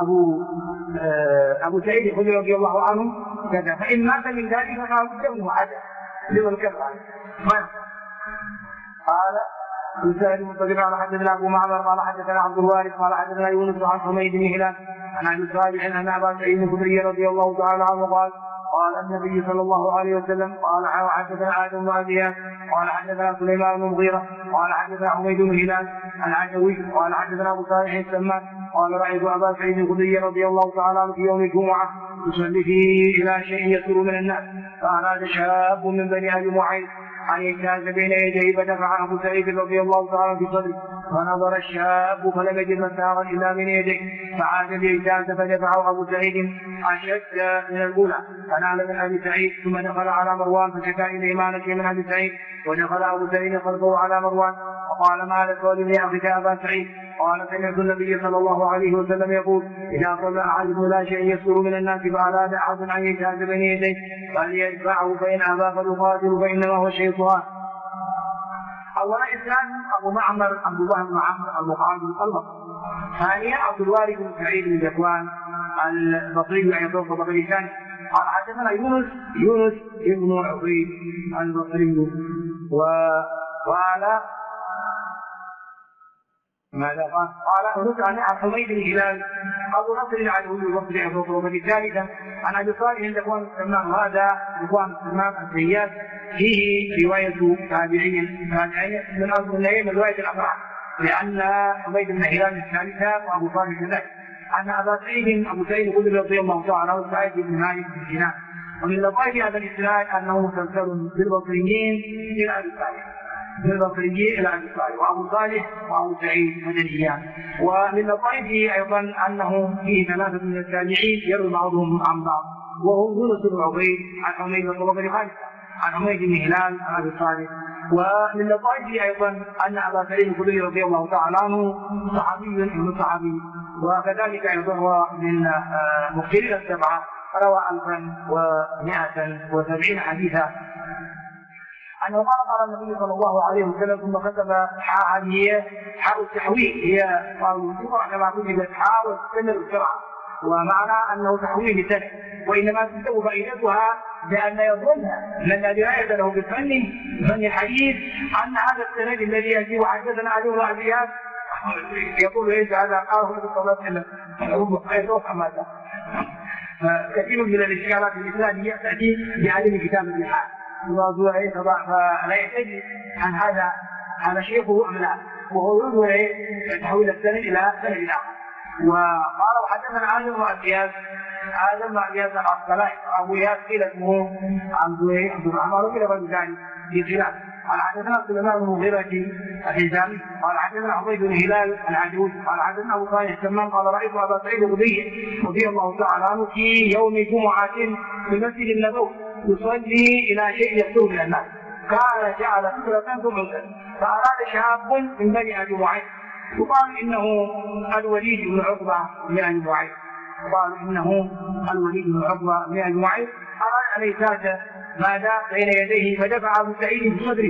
Speaker 1: أبو سعيد الخدري رضي الله عنه كذا، فإن مات من ذلك فقال دمه عدل لمن كذا. قال السائل المنتظر على حدثنا أبو معمر قال حدثنا عبد الوارث قال حدثنا يونس عن حميد بن هلال عن أبي صالح أن أبا سعيد الخدري رضي الله تعالى عنه قال النبي صلى الله عليه وسلم قال حدثنا آدم بن زياد قال حدثنا سليمان بن المغيرة قال حدثنا حميد بن هلال العجوي قال حدثنا أبو صالح السمان قال رأيت أبا سعيد الخدري رضي الله تعالى عنه في يوم الجمعة يصلي فيه إلى شيء يسر من الناس، فأراد شاب من بني أبي معيط أن يجتاز بين يديه، فدفع أبو سعيد رضي الله تعالى في صدره، فنظر الشاب فلم يجد مسارا إلا من يديه، فعاد ليجتاز فدفعه أبو سعيد أشد من الأولى، فنال من أبي سعيد، ثم دخل على مروان فشكا إليه ما نسي من أبي سعيد، ودخل أبو سعيد خلفه على مروان وقال ما لك ولأخذك أبا سعيد؟ قال سمعت النبي صلى الله عليه وسلم يقول إذا صلى أحدكم لا شيء يسر من الناس فأراد أحد أن يجتاز بين يديه فليدفعه، فإن أبى فليقاتل فإنما هو الشيطان. أولا إسلام أبو معمر عبد الله بن عمرو المقعد المطلق، ثانيا عبد الوارث بن سعيد بن ذكوان البصري يطوف بطريق ثاني قال حدثنا يونس ابن عبيد البصري وقال ماذا قال عن حميد بن هلال أبو نصر العدوي البصري يطوف بطريق ثالثا عن أبي صالح ذكوان السمان، هذا ذكوان السمان السياد فيه رواية تابعين من أصل النهي من رواية الأفراد، لأن حميد بن هلال الثالثة وأبو صالح كذلك أن أبا سعيد الخدري رضي الله تعالى عنه سعيد بن مالك بن سنان. ومن لطائف هذا الإسناد أنه مسلسل بالبصريين إلى أبي سعيد، من البصري إلى أبي صالح، وأبو صالح وأبو سعيد مدنيان. ومن لطائفه أيضا أنه فيه ثلاثة من التابعين يروي بعضهم عن بعض، وهم يونس بن عبيد عن حميد بن طلب خالد عن حميد بن هلال عن أبي صالح. ومن لطائفه أيضا أن أبا سعيد الخدري رضي الله تعالى عنه صحابي ابن صحابي، وكذلك أيضا هو من مكثرين السبعة، روى 1170 حديثا. أنه قال النبي صلى الله عليه وسلم ثم كتب حاء، هي حاء التحويل، هي قالوا تقرأ كما كتبت حاء وتستمر بسرعة، ومعنى أنه تحويل لسنة، وإنما تكتب فائدتها بأن يظن من لا دراية له بالفن الحديث أن هذا السند الذي يأتي وحدثنا عليه الأعزيات يقول ليس هذا قاله في الصلاة إلا ماذا. كثير من الإشكالات الإسلامية تأتي بعدم كتاب الحال، فلا يحتاج عن هذا شيخه أم لا، وهو يريد تحويل السند إلى سند آخر. وقال وحدثنا آدم بن عباس العسقلاني أبو إياس قيل اسمه عبد الرحمن وقيل غير ذلك في خلاف. قال حدثنا سليمان بن مغيرة الحزامي قال حدثنا عبيد بن هلال العجوز قال حدثنا أبو صالح السمان قال رأيت أبا سعيد الخدري رضي الله تعالى عنه في يوم جمعة في المسجد النبوي يصلي إلى شيء يقتل من الناس، قال جعل فكرة ثم فأراد شاب من بني أبي معيط يقال إنه الوليد بن عقبة من أبي معيط، قال إنه الوليد بن عقبة من أبي معيط، أراد أن يساعد ماذا بين يديه فدفع أبو سعيد بصدره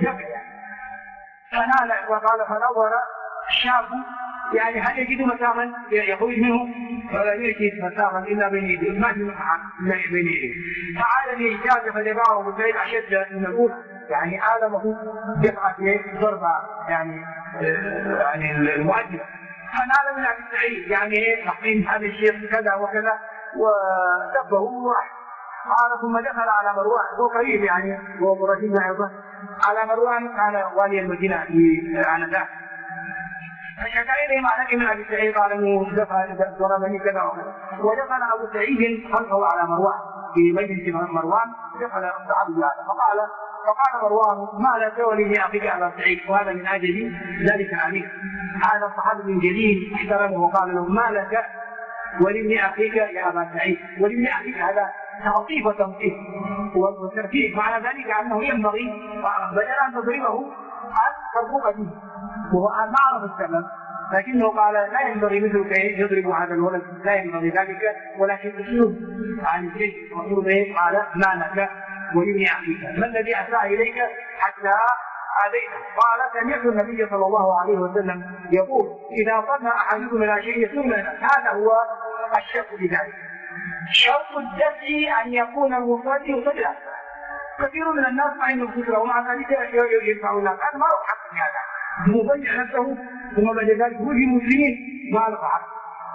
Speaker 1: فنال، وقال فنظر الشاب يعني هل يجد مساما يخرج منه ولا يجد مساما إلا بين يديه، ما في مساحة إلا بين يديه، فعاد ليجاز فدفعه أبو سعيد أشد من الأولى، يعني آلمه دفعة ضربة يعني المؤدبة، فنال من أبي سعيد يعني تحقيم هذا الشيخ كذا وكذا ودبه وراح. قال ثم دخل على مروان، هو قريب يعني هو قريب أيضا على مروان كان والي المدينة في آنذاك، فشكا إليهم على من أبي سعيد قال إنه ضربني كذا وكذا، ودخل أبو سعيد خلفه على مروان في مجلس مروان، دخل الصحابي هذا فقال مروان ما لك ولي أخيك أبا سعيد، وهذا من أجل ذلك الأمير، هذا الصحابي من جليل احترمه وقال له ما لك ولابن أخيك يا أبا سعيد، ولابن أخيك هذا تعطيف وتنطيف والترتيب، معنى ذلك أنه ينبغي بدل أن تضربه أن ترفق به، وهو ما عرف السبب، لكنه قال لا ينبغي مثلك يضرب هذا الولد، لا ينبغي ذلك، ولكن اسلوب عن الشيء المفروض قال ما لك ولابن أخيك، ما الذي أساء إليك حتى آذيته؟ قال سمعت النبي صلى الله عليه وسلم يقول إذا صلى أحدكم إلى شيء يسلم، هذا هو الشك بذلك. شرط الدفع أن يكون المصلي يصلي أكثر. كثير من الناس عنده فكرة ومع ذلك يدفع الناس، هذا ما له حق في هذا، مضيع نفسه ثم بعد ذلك هو المسلمين ما له حق،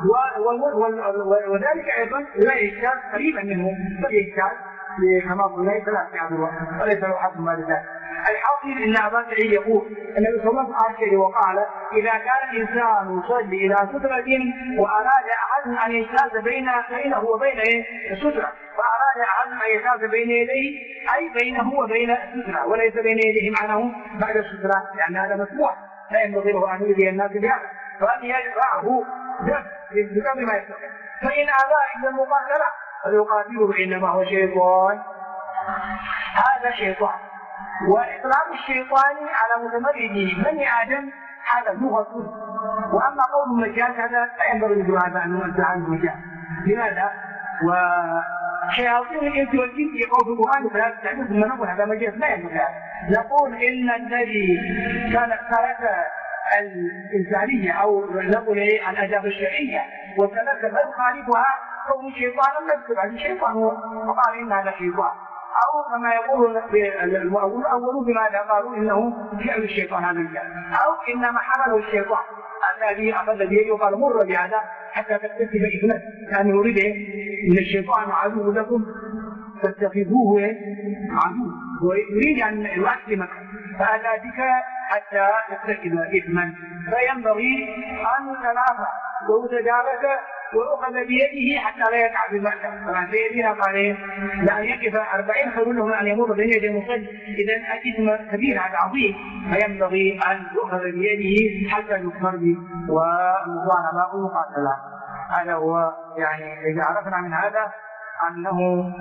Speaker 1: وذلك أيضا لا يجتاز قريبا منه، بل يجتاز كما قلنا ثلاث أعذار وليس له حق بعد ذلك. الحاصل ان ابا سعيد يقول النبي صلى الله عليه وسلم وقال اذا كان الانسان يصلي الى ستره واراد احد ان يجتاز بينه وبين الستره، فاراد احد ان يجتاز بين يديه اي بينه وبين الستره وليس بين يديه معناه بعد الستره، لان هذا مسموح لا ينبغي له ان يؤذي الناس بهذا، فان يدفعه بقدر ما يستطيع، فان ابى الا المقاتله فليقاتله انما هو شيطان، هذا شيطان. وإطلاق الشيطان على متمرد بني آدم هذا لغة، وأما قول المجاز هذا لا ينبغي مثل هذا أن ننزع عنه المجاز. لماذا؟ وشياطين الإنس والجن في قول القرآن فلا تستعمل ثم نقول هذا مجاز، لا ينبغي هذا. نقول إن الذي ترك الإنسانية أو نقول الآداب الشرعية وترك ما يخالفها كون شيطانا نكتب عن الشيطان وقال إن هذا شيطان، أو كما يقول الأولون بماذا قالوا إنه فعل الشيطان هذا الكلام، أو إنما حمله الشيطان الذي أخذ بيده وقال مر بهذا حتى تكتسب إثمه، كان يريد إن الشيطان عدو لكم فاتخذوه عدو، ويريد أن يؤسلمك فأتى بك حتى تكتسب إثما، فينبغي أن تتنافى وتجارك وأخذ بيده حتى لا يقع في المأتم. طبعا سيدنا قال لأن يقف 40 خير له من أن يمر بين يدي المصلي. إذا الإثم كبير هذا عظيم، فينبغي أن يؤخذ بيده حتى يصلي والمضاعف باقي مقاتلا. هذا هو يعني إذا عرفنا من هذا أنه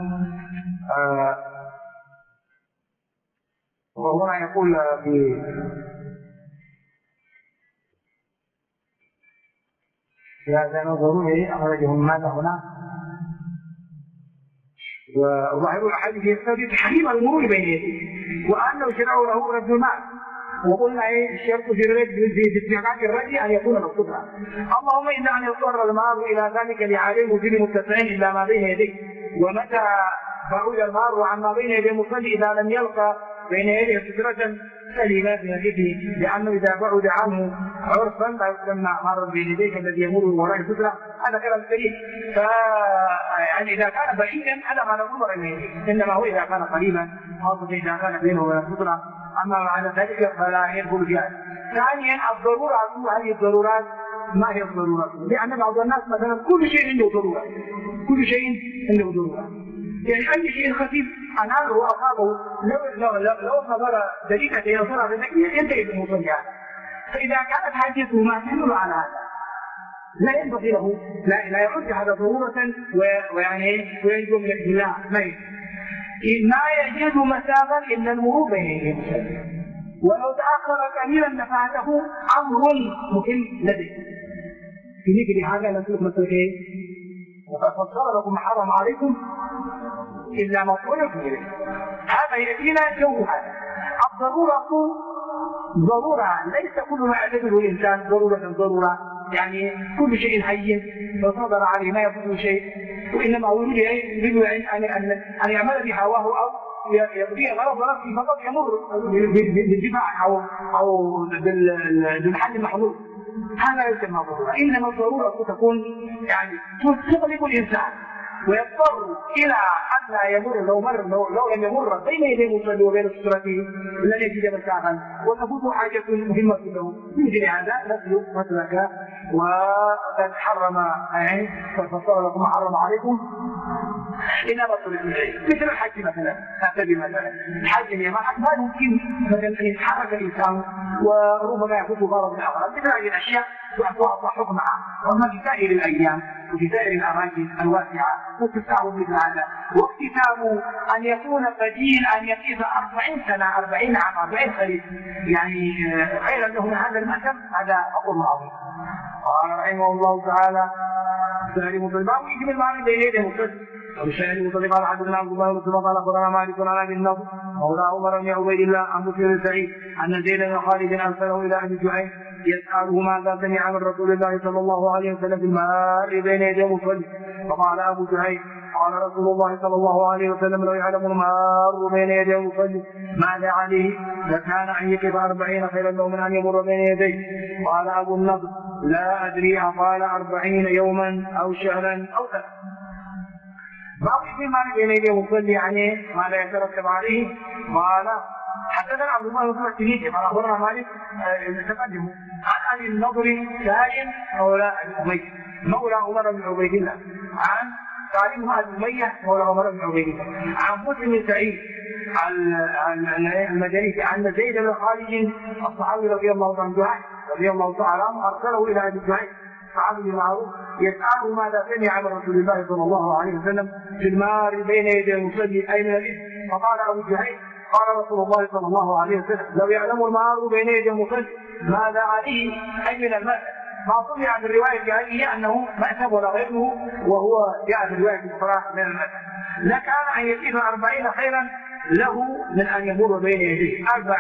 Speaker 1: وهنا يقول في هذا ضروري أخرجه ماذا هنا، وظاهر الأحاديث يقتضي تحريم المرور بين يديه وأنه شرع له رد المال. وقلنا الشرط في استحقاق الرد أن يكون مقصودا. اللهم إلا أن يضطر المار إلى ذلك لعالم وجود متسعين إلا ما بين يديه. ومتى بعد المار عن ما بين يدي المصلي إذا لم يلقى بين يديه سترة سليمة في نفسه، لأنه إذا بعد عنه عرفا لا يسمى مار بين يديك الذي يمر وراء سترة. هذا كلام سليم. يعني إذا كان بعيدا هذا ما نظر إليه، إنما هو إذا كان قريبا خاصة إذا كان بينه وبين سترة. أما معنى ذلك فلا يدخل فيها. ثانيا الضرورة، هذه الضرورات ما هي الضرورات؟ لأن بعض الناس مثلا كل شيء عنده ضرورة، كل شيء عنده ضرورة، يعني أي شيء خفيف أناله وأصابه لو صبر دقيقة يصير ينتهي بالمصلي. فإذا كانت حاجته ما تدل على هذا لا ينبغي له، لا يعد هذا ضرورة ويعني وينجو من الابتلاء. ما يجد مسافا إلا المرور بين يديه المصلي، ولو تأخر قليلا نفعته أمر مهم لديه. في مثل هذا نسلك مثل وقد فصل لكم حرم عليكم إلا ما اضطررتم إليه. هذا يأتينا جو هذا. الضرورة ضرورة، ليس كل ما يعتبره الإنسان ضرورة، يعني كل شيء حي فصدر عليه ما يفوت شيء، وإنما يريد أن يعمل بهواه أو يقضي غرض نفسه فقط يمر بالدفاع أو بالحل المحظوظ. هذا ليس ما ضرورة، إنما الضرورة تكون يعني تغلب الإنسان ويضطر إلى أن لا يمر لو لم يمر بين يدي المصلي وبين سترته لن يجد مسافا وتفوت حاجة مهمة له. مثل هذا نسلك مسلك وقد حرم يعني فصل لكم حرم عليكم إنما اضطررتم إليه. مثل الحج مثلا، مثلا الحج اليمن ما يمكن مثلا أن يتحرك الإنسان وربما يفوت غرض من الأغراض. مثل هذه الأشياء تعطى حكمها، وأما في سائر الأيام وفي سائر الأماكن الواسعة وتستعرض مثل هذا. واكتساب أن يكون بديل أن يقيس 40 سنة 40 عام 40 خريف يعني خيرا له من هذا المأثم، هذا أمر عظيم. قال رحمه الله تعالى الشاهد مطلقا ويجب المعنى بين يديه مصلي. والشاهد مطلقا حدثنا عبد الله بن مسلم قال اخبرنا مالك عن ابي النضر مولى عمر بن عبيد الله عن مسلم سعيد ان زيد بن خالد ارسله الى ابي جحيم يساله ماذا سمع من رسول الله صلى الله عليه وسلم في المار بين يدي مصلي. فقال ابو جحيم قال رسول الله صلى الله عليه وسلم لو يعلم المار بين يدي المصلي ماذا عليه لكان ان يقف 40 خيرا له من ان يمر بين يديه. قال ابو النضر لا ادري قال 40 يوما او شهرا او سنه. باقي في مال بين يديه المصلي يعني ما لا يترتب عليه. قال حدثنا عبد الله بن مسعود قال اخبرنا مالك تقدمه عن ابي النضر سالم مولى ابي مولى عمر بن عبيد الله عن سالم ابي اميه مولى عمر بن عبيد الله عن مسلم سعيد المدني عن زيد بن خالد الصحابي رضي الله عنه رضي الله تعالى عنه ارسله الى ابي جحيم صحابي معروف يسأله ماذا سمع من رسول الله صلى الله عليه وسلم في المار بين يدي المصلي أي من الإثم. فقال أبو جهيم قال رسول الله صلى الله عليه وسلم لو يعلم المار بين يدي المصلي ماذا عليه أي من المأثم. ما سمع في الرواية هذه أنه مأثم ولا غيره، وهو جاء في الرواية الأخرى من المأثم. لكان أن يقيم 40 خيرا له من أن يمر بين يديه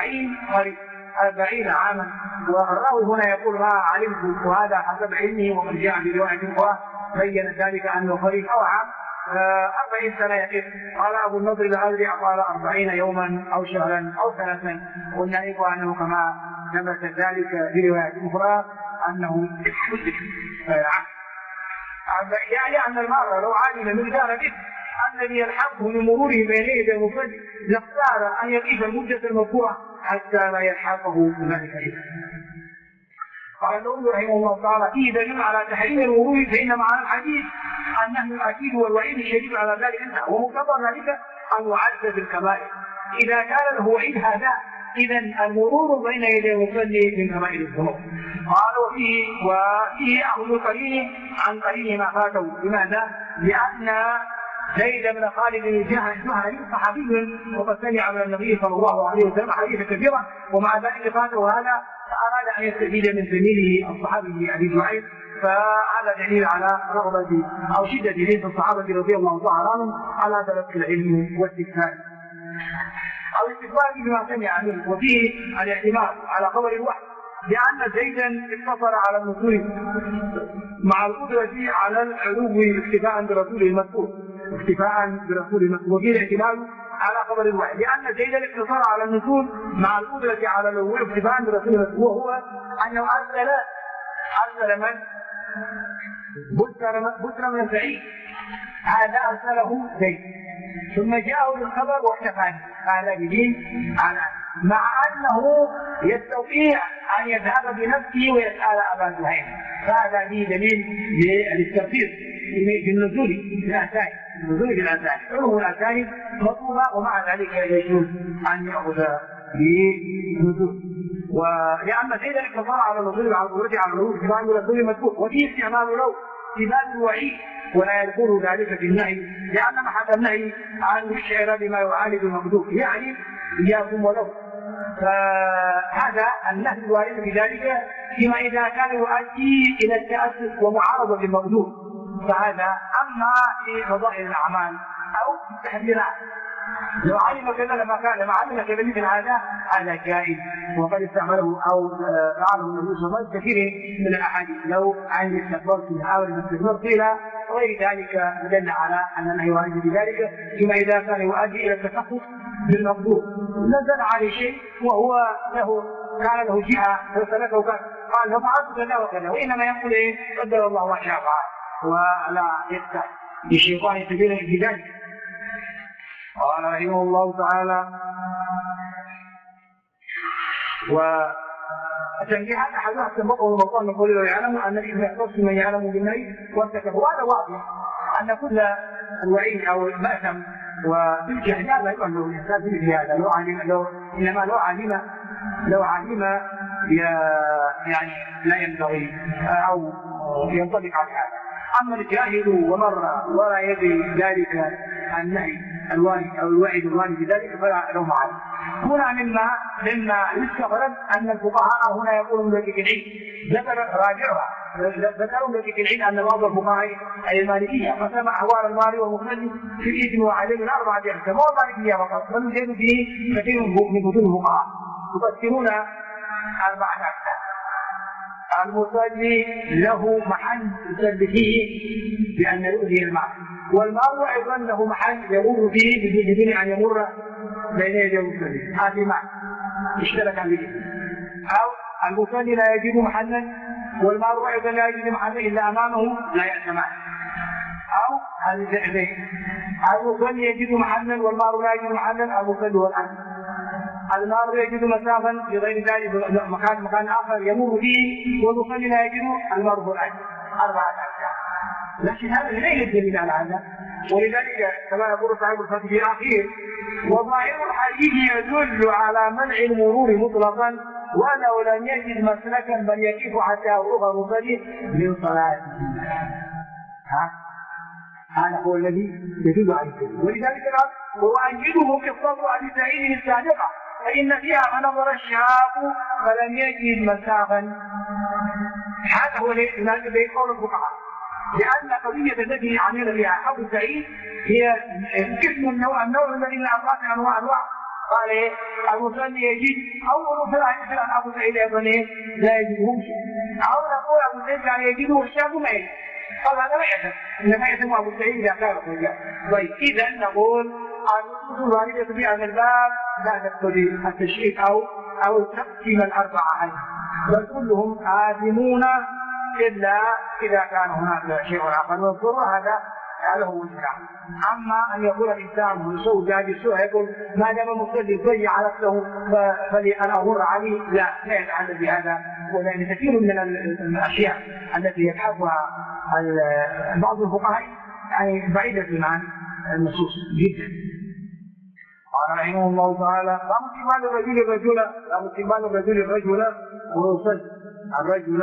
Speaker 1: 40 عاما. والراوي هنا يقول ما علمت، وهذا حسب علمه ومن جاء برواية أخرى بين ذلك أنه خريف أو عام 40 سنة يقف. قال أبو النضر الأزرع قال 40 يوما أو شهرا أو سنة. قلنا أنه كما ثبت ذلك في رواية أخرى أنه يعني أن المرء لو علم مقدار الإثم الذي يلحقه من مروره بين يدي المصلي لاختار أن يقيس المدة المذكورة حتى لا يلحقه ذلك الإثم. قال النووي رحمه الله تعالى: فيه دليل على تحريم الوضوء، فإن معنى الحديث النهي الأكيد والوعيد الشديد على ذلك انتهى، ومقتضى ذلك أن يعد بالكبائر. إذا كان له عيد هذا إذا المرور بين يدي المصلي من كبائر الذنوب. قال: وفيه أخذ قرينه عن قرينه ما فاته. لماذا؟ لأن زيد بن خالد الجهني صحابي وقد سمع من النبي صلى الله عليه وسلم حديثا كثيرا، ومع ذلك فاته هذا فأراد أن يستفيد من زميله الصحابي أبي جعيل، فهذا دليل على رغبة أو شدة دين الصحابة رضي الله تعالى عنهم على تلقي العلم واستكثاره أو استكباره بما سمع منه. وفيه الاعتماد على خبر الوحي، لأن زيدا اقتصر على النزول مع القدرة على العلو اكتفاء برسوله المذكور، وفيه الاعتماد على خبر الوحي، لأن زيدا اقتصر على النزول مع القدرة على العلو اكتفاء برسوله المذكور، وهو أنه أرسل من؟ بسر من سعيد، هذا أرسله زيد، ثم جاءه بالخبر واحتفى هذا بدين على، مع أنه يستطيع أن يذهب بنفسه ويسأل أبا جهيم، فهذا فيه دليل للتفسير في النزول بالأسانيد، علو الأسانيد مطلوبة، ومع ذلك يجوز أن يأخذ بالنزول. ولأن زيدا اقتصر على النزول على القدرة على العلو اكتفاء برسوله المذكور، وفيه استعمال له في باب الوعيد، ولا يذكر ذلك في النهي، لأن محل النهي عن الشعر بما يعالج الممدوح، يعني إياكم ولو. فهذا النهي الوارد بذلك فيما إذا كان يؤدي إلى التأسف ومعارضة الممدوح، فهذا. أما في فضائل الأعمال أو في التحذيرات، لو علم كذا لما كان لما علم كذا مثل هذا جائز، وقد استعمله أو فعله النبي صلى الله عليه وسلم كثير من الأحاديث. لو عن استقبال في حاول الاستقبال قيل غير ذلك دل على أن النهي وارد بذلك فيما إذا كان يؤدي إلى التخصص بالمطلوب. نزل عليه شيء وهو كان له جهة فسلكه قال له فعلت كذا وكذا، وإنما يقول إيه؟ قدر الله ما شاء فعل، ولا يفتح للشيطان سبيلا في ذلك. قال رحمه الله تعالى: وتنجيحات أحدها استنبطه المطلوب من قوله ويعلم أن الإثم يختص من يعلم بالنهي وارتكب، وهذا واضح أن كل الوعيد أو المأثم وبالجهل لا يؤمن الإنسان في هذا، لو علم يعني لا ينبغي أو ينطبق على هذا. أما الجاهل ومر ولا يدري ذلك النهي الوارد أو الوعيد الوارد بذلك فلا لوم عليه. هنا مما يستغرب أن الفقهاء هنا يقولون بذلك العيد، ذكروا بذلك العيد أن بعض الفقهاء المالكية قسم أحوال المالي والمخلد في الإثم وعليه من 4 أقسام، والمالكية فقط، بل يوجد فيه كثير من كتب الفقهاء يقسمون 4 أقسام. المصلي له محل يصلي فيه بأن يؤذي الماء، والمار أيضا له محل يمر فيه بدون أن يمر بين يدي المصلي، هذه معنى اشترك به. أو المصلي لا يجد محلا والمار أيضا لا يجد محلا إلا أمامه لا يأتمان، أو الزعبين، المصلي يجد محلا والمار لا يجد محلا، المصلي هو الأمر. المار يجد مسافا بغير ذلك مكان آخر يمر فيه والمصلي لا يجد، المار هو الأمر. 4 أقسام. لكن هذا ليس الدليل على هذا، ولذلك كما يقول صاحب الفتح في الأخير: وظاهر الحديث يدل على منع المرور مطلقا ولو لم يجد مسلكا بل يقف حتى يفرغ المصلي من صلاته. هذا هو الذي يدل على الدليل. ولذلك وأنجده قصة أبي سعيد السابقة، فإن فيها فنظر الشاب فلم يجد مسافا. هذا هو الذي قول الفقهاء، لأن قضية التي عمل بها أبو سعيد هي قسم النوع الذي من 4 أنواع. قال إيه؟ المصلي يجد، أول مثلا أبو سعيد أيضا لا يجدهم شيء، أو نقول أبو سعيد لا يجده والشاب ما يجد، قال هذا لا يحسن، إنما يحسن أبو سعيد إذا كان رجال. طيب إذا نقول النصوص الواردة في هذا الباب لا تقتضي التشريك أو تقسيم 4 عنه، بل كلهم آثمون إلا إذا كان هناك شيء آخر والضر، هذا له وجهه. أما أن يقول الإنسان ويسوي هذه السوء يقول ما دام المصلي ضيع نفسه فلأنا أمر عليه، لا يتعلم بهذا ولأن كثير من الأشياء التي يبحثها بعض الفقهاء يعني بعيدة عن النصوص جدا. قال رحمه الله تعالى: لا استقبال الرجل الرجل وهو يصلي الرجل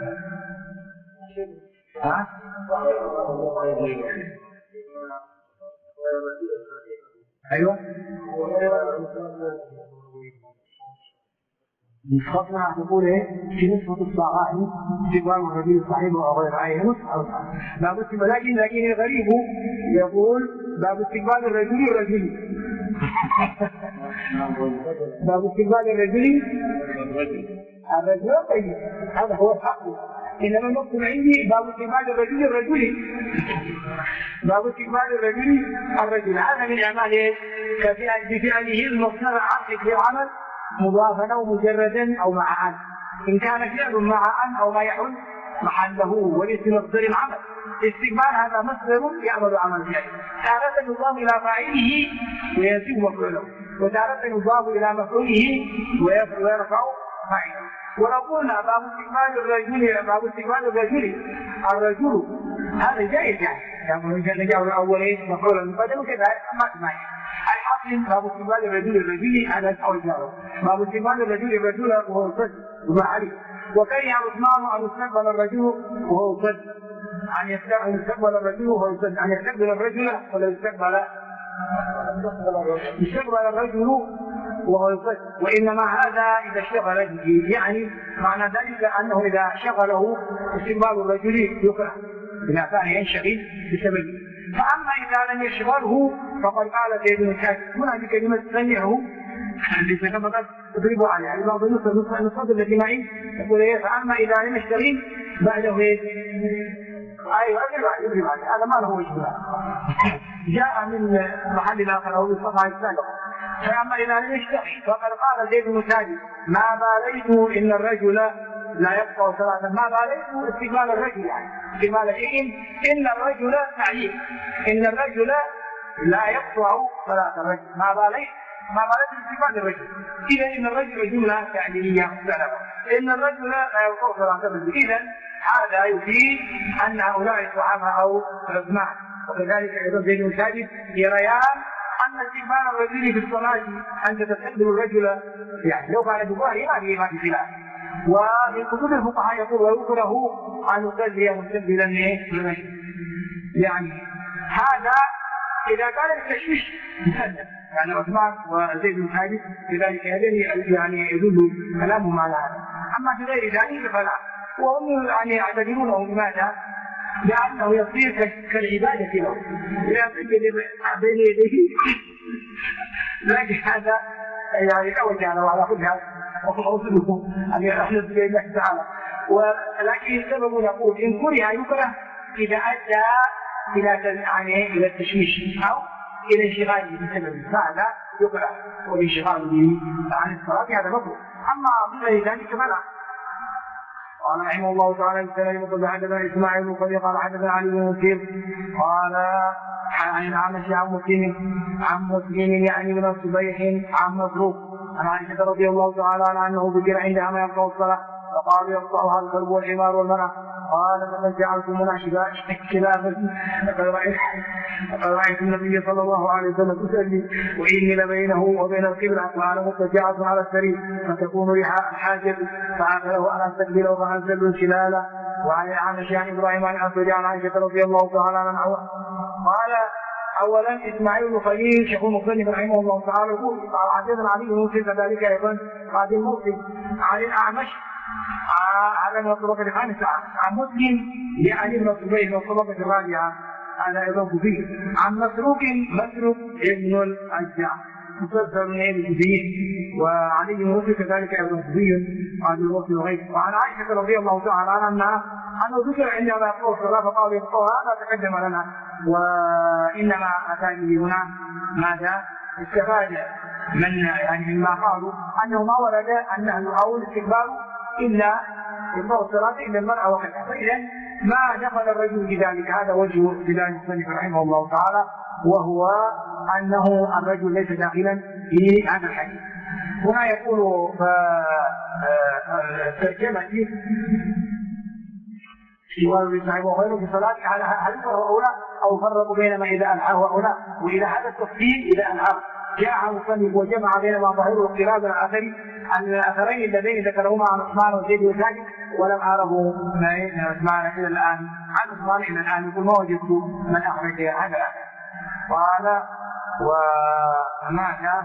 Speaker 1: ايوه نسختنا تقول ايه في نسخة الصغائر استقبال الرجل صاحبه او غير عين باب استقبال، لكن الغريب يقول باب استقبال الرجل باب استقبال الرجل طيب هذا هو الحق، انما المقصود عندي باب استقبال الرجل باب استقبال الرجل هذا من اعماله بفعله المصدر العاطف للعمل مضافا او مجردا او مع ان كان فعل مع او ما يحل محله وليس مصدر العمل. استقبال هذا مصدر يعمل عمل فعله، تارة يضاف الى فاعله وينسب مفعوله، وتارة يضاف الى مفعوله ويرفع فاعله. ولو قلنا باب استقبال الرجل هذا جائز يعني نجاوب الاول ايه مفعول المقدم وكذا ما الحاصل باب استقبال الرجل هذا اول جواب. باب استقبال الرجل وهو الصدق وما عليه. وكره عثمان ان يستقبل الرجل وهو صدق، ان يستقبل الرجل وهو صدق، ان يستقبل الرجل ولا يستقبل الرجل وهو صدق، وانما هذا اذا اشتغل به، يعني معنى ذلك انه اذا شغله استقبال الرجل يكره اذا كان ينشغل بسببه. فاما اذا لم يشغله فقد قال زيد بن ثابت هنا بكلمه سمعه التي سبقت تضرب عليها بعض النصوص التي معي يقول ايه فاما اذا لم يشتغل بعده ايه ايوه اضرب عليه هذا ما له وجه جاء من محل اخر او من صفحه السابقه. فاما اذا لم يشتغل فقد قال زيد بن ثابت ما باليت ان الرجل لا يقطع صلاة، ما باليت استقبال الرجل يعني استقبال شيء ان الرجل تعليم ان الرجل لا يقطع صلاة الرجل، ما باليت استقبال الرجل. اذا ان الرجل جملة تعليلية مختلفة، ان الرجل لا يقطع صلاة الرجل، اذا هذا يفيد ان هؤلاء الصحابة او عثمان وكذلك ايضا زيد بن ثابت يريان ان استقبال الرجل في الصلاة ان تستقبل الرجل يعني لو كان بظاهره ما في خلاف. ومن كتب الفقهاء يقول ويكره ان يصلي مستقبلا للرجل، يعني هذا اذا كان التشويش مسلم يعني عثمان وزيد بن ثابت لذلك يعني يدل كلامهم على هذا. اما في غير ذلك فلا، وهم يعني يعتبرونه لماذا؟ لانه يصير كالعباده له بين يديه لكن هذا يعني توجه له على كل هذا وأوصله أن يحدث بإذن تعالى. ولكن السبب نقول إن كره يكره إذا أدى إلى التشويش أو إلى انشغاله بسبب هذا يكره، والانشغال عن الصلاة هذا مكروه. أما غير ذلك فلا. قال رحمه الله تعالى الكلام حدثنا إسماعيل بن خليل قال حدثنا علي بن مسير قال عن الأعمش عن مسلم يعني بن صبيح عن مسروق عن عائشة رضي الله تعالى عنها أنه ذكر عندها ما يقطع الصلاة فقالوا يقطعها الكلب والحمار والمرأة. قال فقد جعلتم مناشبا اختلافا فقد رأيت النبي صلى الله عليه وسلم يصلي وإني بينه وبين القبلة قال مضطجعة على السرير فتكون حاجة فأكله أن أستقبله فأنزل انشلالا. وعن الأعمش عن إبراهيم عن أسود عن عائشة رضي الله تعالى عنها قال اولا اسماعيل بن خليل شيخ المصنف رحمه الله تعالى يقول قال حدثنا علي بن مسلم كذلك ايضا قال المسلم عن الاعمش على من الطبقه الخامسه عن مسلم يعني ابن صبيح من الطبقه الرابعه على ايضا كثير عن مسروق ابن الاجدع مسلسل من ابن كثير وعلي بن مسلم كذلك ايضا كثير عن المسلم وغيره. وعن عائشه رضي الله تعالى عنها انه ذكر عندما يقول الصلاه فقالوا يقطعها لا تقدم لنا، وانما اتاني هنا ماذا استفاد من يعني مما قالوا انه ما ورد النهي او الاستقبال الا يقطع الصلاه الا المراه وحدها، فاذا ما دخل الرجل بذلك. هذا وجه استدلال المصنف رحمه الله تعالى، وهو انه الرجل ليس داخلا في هذا الحديث. هنا يقول الترجمة صاحب وغيره في صلاته على هل يفرق هؤلاء او فرقوا بين ما اذا انحاه هؤلاء، واذا هذا التفصيل اذا انحاه جاء مصنف وجمع بين ما ظاهره اختلاف الاثرين عن الاثرين اللذين ذكرهما عن عثمان وزيد وثابت، ولم اعرفوا ما عثمان الى الان، عن عثمان الى الان يقول ما وجدت من اخرج هذا قال ومات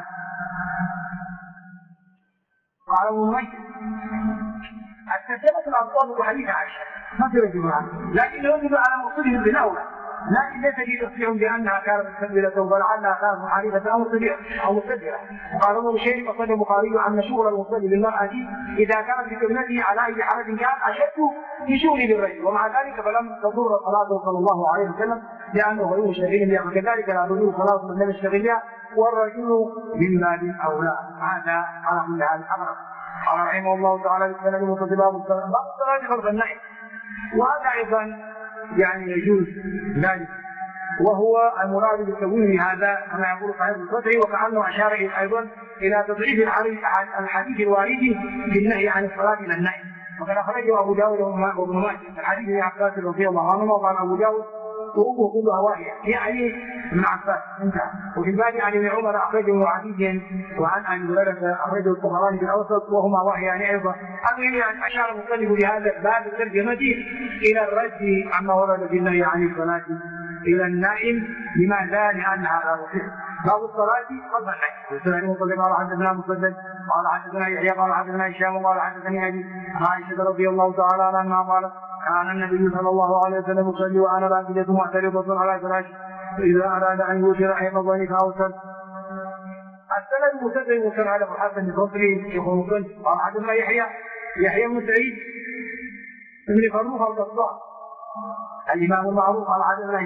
Speaker 1: قال ابو مجد الترجمة الأبطال وحديث عائشة ما في رجل عنه، لكن يجب على مقصده بالأولى، لكن ليس لي تصريح بأنها كانت مستقبلة ولعلها كانت محاربة أو مستدبرة. وقال ابن شيخ أخرج البخاري أن شغل المصلي بالمرأة إذا كانت في قبلته على أي حالة كان أشد في شغل بالرجل، ومع ذلك فلم تضر صلاته صلى الله عليه وسلم لأنه غير مشتغل بها، وكذلك لا تضر صلاته من لم يشتغل بها والرجل من باب أولى. هذا على كل حال أمر. قال رحمه الله تعالى بسم الله باب الصلاة خلف النائم، وهذا أيضا يعني يجوز ذلك، وهو المراد بالتمويل هذا كما يقول صاحب الفتح، وكأنه أشار أيضا إلى تضعيف الحديث الوارد في النهي عن الصلاة إلى النائم، وقد أخرجه أبو داود وابن ماجه الحديث ابن عباس رضي الله عنهما، وقال أبو داود طرقه كلها واحدة يعني ابن عباس انتهى. وفي الباب عن ابن عمر أخرجه عديد، وعن أبي هريرة أخرجه الطبراني في الأوسط وهما واحيان أيضا. المهم يعني أشار المصنف بهذا الباب الترجمة إلى الرد عما ورد في النهي عن الصلاة إلى النائم. لماذا؟ لأنها لا تصح. باب الصلاة قبل النائم. وسلم قال حدثنا مسدد قال حدثنا يحيى قال حدثنا هشام قال حدثني أبي عائشة رضي الله تعالى عنها قالت كان النبي صلى الله عليه وسلم يصلي وأنا راكدة معترضة على فراشه، فإذا أراد أن يوتر أيقظني فأوتر. السند مسدد وكان على ابو الحسن البصري يقول مسلم قال حدثنا يحيى بن سعيد بن فروخ القصار الإمام المعروف قال حدثنا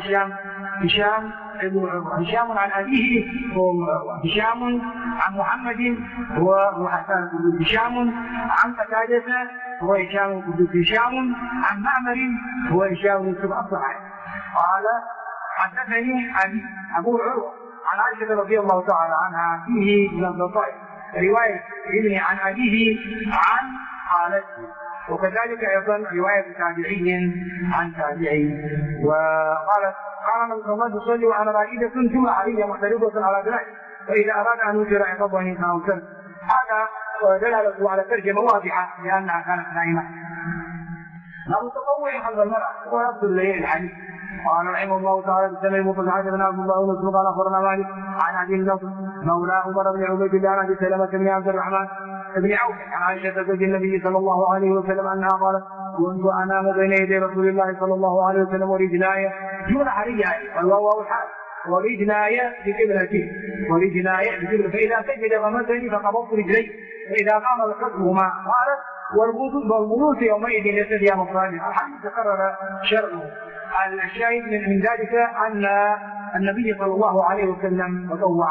Speaker 1: هشام عن أبيه هشام عن محمد هو حسان هشام عن قتادة هو هشام هشام عن معمر هو هشام بن الصحابي قال حدثني أبو عروة عن عائشة رضي الله تعالى عنها فيه من الضطائف رواية ابن عن أبيه عن خالته، وكذلك أيضا رواية تابعي عن تابعي. وقالت قال النبي صلى الله عليه وسلم يصلي وأنا راكدة ثم علي معترضة على فراشه، فإذا أراد أن يوتر عقبه فأوتر. هذا دلالته على ترجمة واضحة لأنها كانت نائمة. المتطوع خلف المرأة ويبطل الليل الحديث. قال رحمه الله تعالى بالسنة المفضل حدثنا عبد الله بن مسعود قال أخبرنا مالك عن عبد النصر مولى عمر بن عبيد الله عن أبي سلمة بن عبد الرحمن بن عوف عن عائشة زوج النبي صلى الله عليه وسلم أنها قالت كنت أنام بين يدي رسول الله صلى الله عليه وسلم ورجلاي جملة حرية والواو الحال ورجلاي بقبلتي ورجلاي بقبلتي، فإذا سجد غمزني فقبضت رجلي فإذا قام ذكرتهما قالت والبيوت يومئذ ليست يا مصالح. الحديث تكرر شرعه. الشاهد من ذلك أن النبي صلى الله عليه وسلم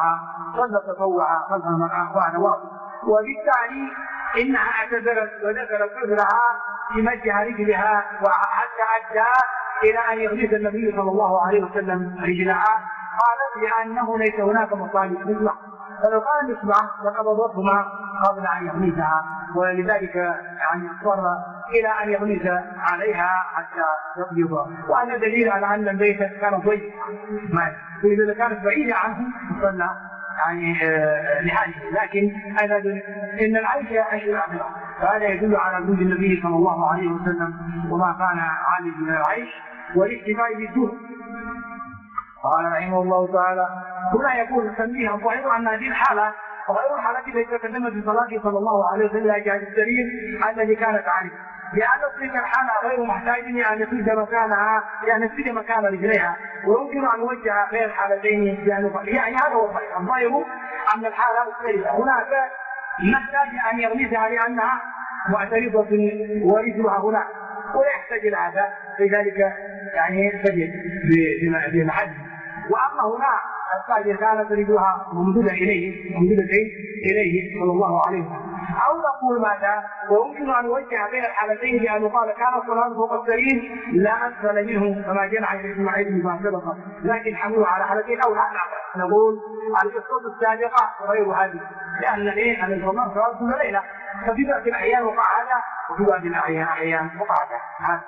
Speaker 1: تطوع خلف المرأة وعلى واقع، وبالتالي إنها اعتذرت وذكرت عذرها في مجها رجلها وحتى أدى إلى أن يغمس النبي صلى الله عليه وسلم رجلها. قالت لأنه ليس هناك مصالح مصلح، فلو كان يصبح لقبضتهما قبل أن يغمسها، ولذلك يعني اضطر إلى أن يغمس عليها حتى يقبض. وهذا دليل على أن البيت كان ضيق، وإذا كانت بعيدة عنه صلى يعني لحاله، لكن هذا إن العيش عيش الآخرة، فهذا يدل على وجود النبي صلى الله عليه وسلم وما كان عالج من العيش والاكتفاء بالدور. قال رحمه الله تعالى هنا يقول تنبيها ظاهر أن هذه الحالة وغير الحالة التي تقدمت في صلاته صلى الله عليه وسلم جاء الدليل الذي كانت عليه، لأن تلك الحالة غير محتاج أن يسد مكانها يعني يسد مكان رجليها، ويمكن أن يوجه بين الحالتين يعني هذا هو الظاهر أن الحالة مختلفة. هناك نحتاج أن يغمسها لأنها معترضة ورجلها هناك ويحتاج إلى هذا، لذلك يعني سجد بمحل. وأما هنا الثانية كانت رجلها ممدودة إليه صلى الله عليه وسلم. أو نقول ماذا؟ ويمكن أن نوجه بين الحالتين بأن يقال كان الصلاة فوق السرير لا أسفل منه كما جاء عن ابن معين ما سبق، لكن حمله على حالتين أو لا نقول القصة السابقة غير هذه، لأن أن الصلاة صلاة كل ليلة، ففي بعض الأحيان وقع هذا وفي بعض الأحيان وقع هذا.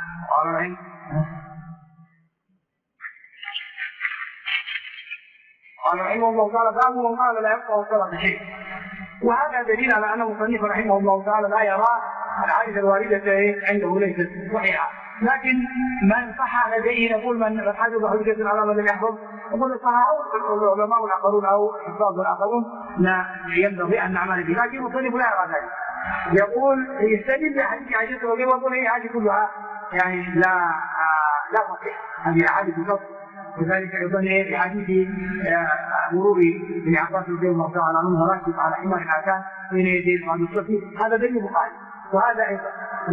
Speaker 1: قال رحمه الله تعالى باب من قال لا يبقى الصلاة شيء، وهذا دليل على أن المصنف رحمه الله تعالى لا يرى الحديث الواردة عنده ليست صحيحة، لكن من صح لديه نقول من حدث حجة على من لم يحفظ، نقول الصحابة العلماء الآخرون أو الحفاظ الآخرون لا ينبغي أن نعمل به، لكن المصنف لا يرى ذلك. يقول يستدل بحديث عائشة رضي الله عنها وهي هذه كلها يعني لا تصح، هذه أحاديث تصح، وذلك أيضا في حديث مرور ابن عباس رضي الله تعالى عنه راكب على حمار الآتان بين يدي الإمام الصفي، هذا دليل البخاري، وهذا أيضا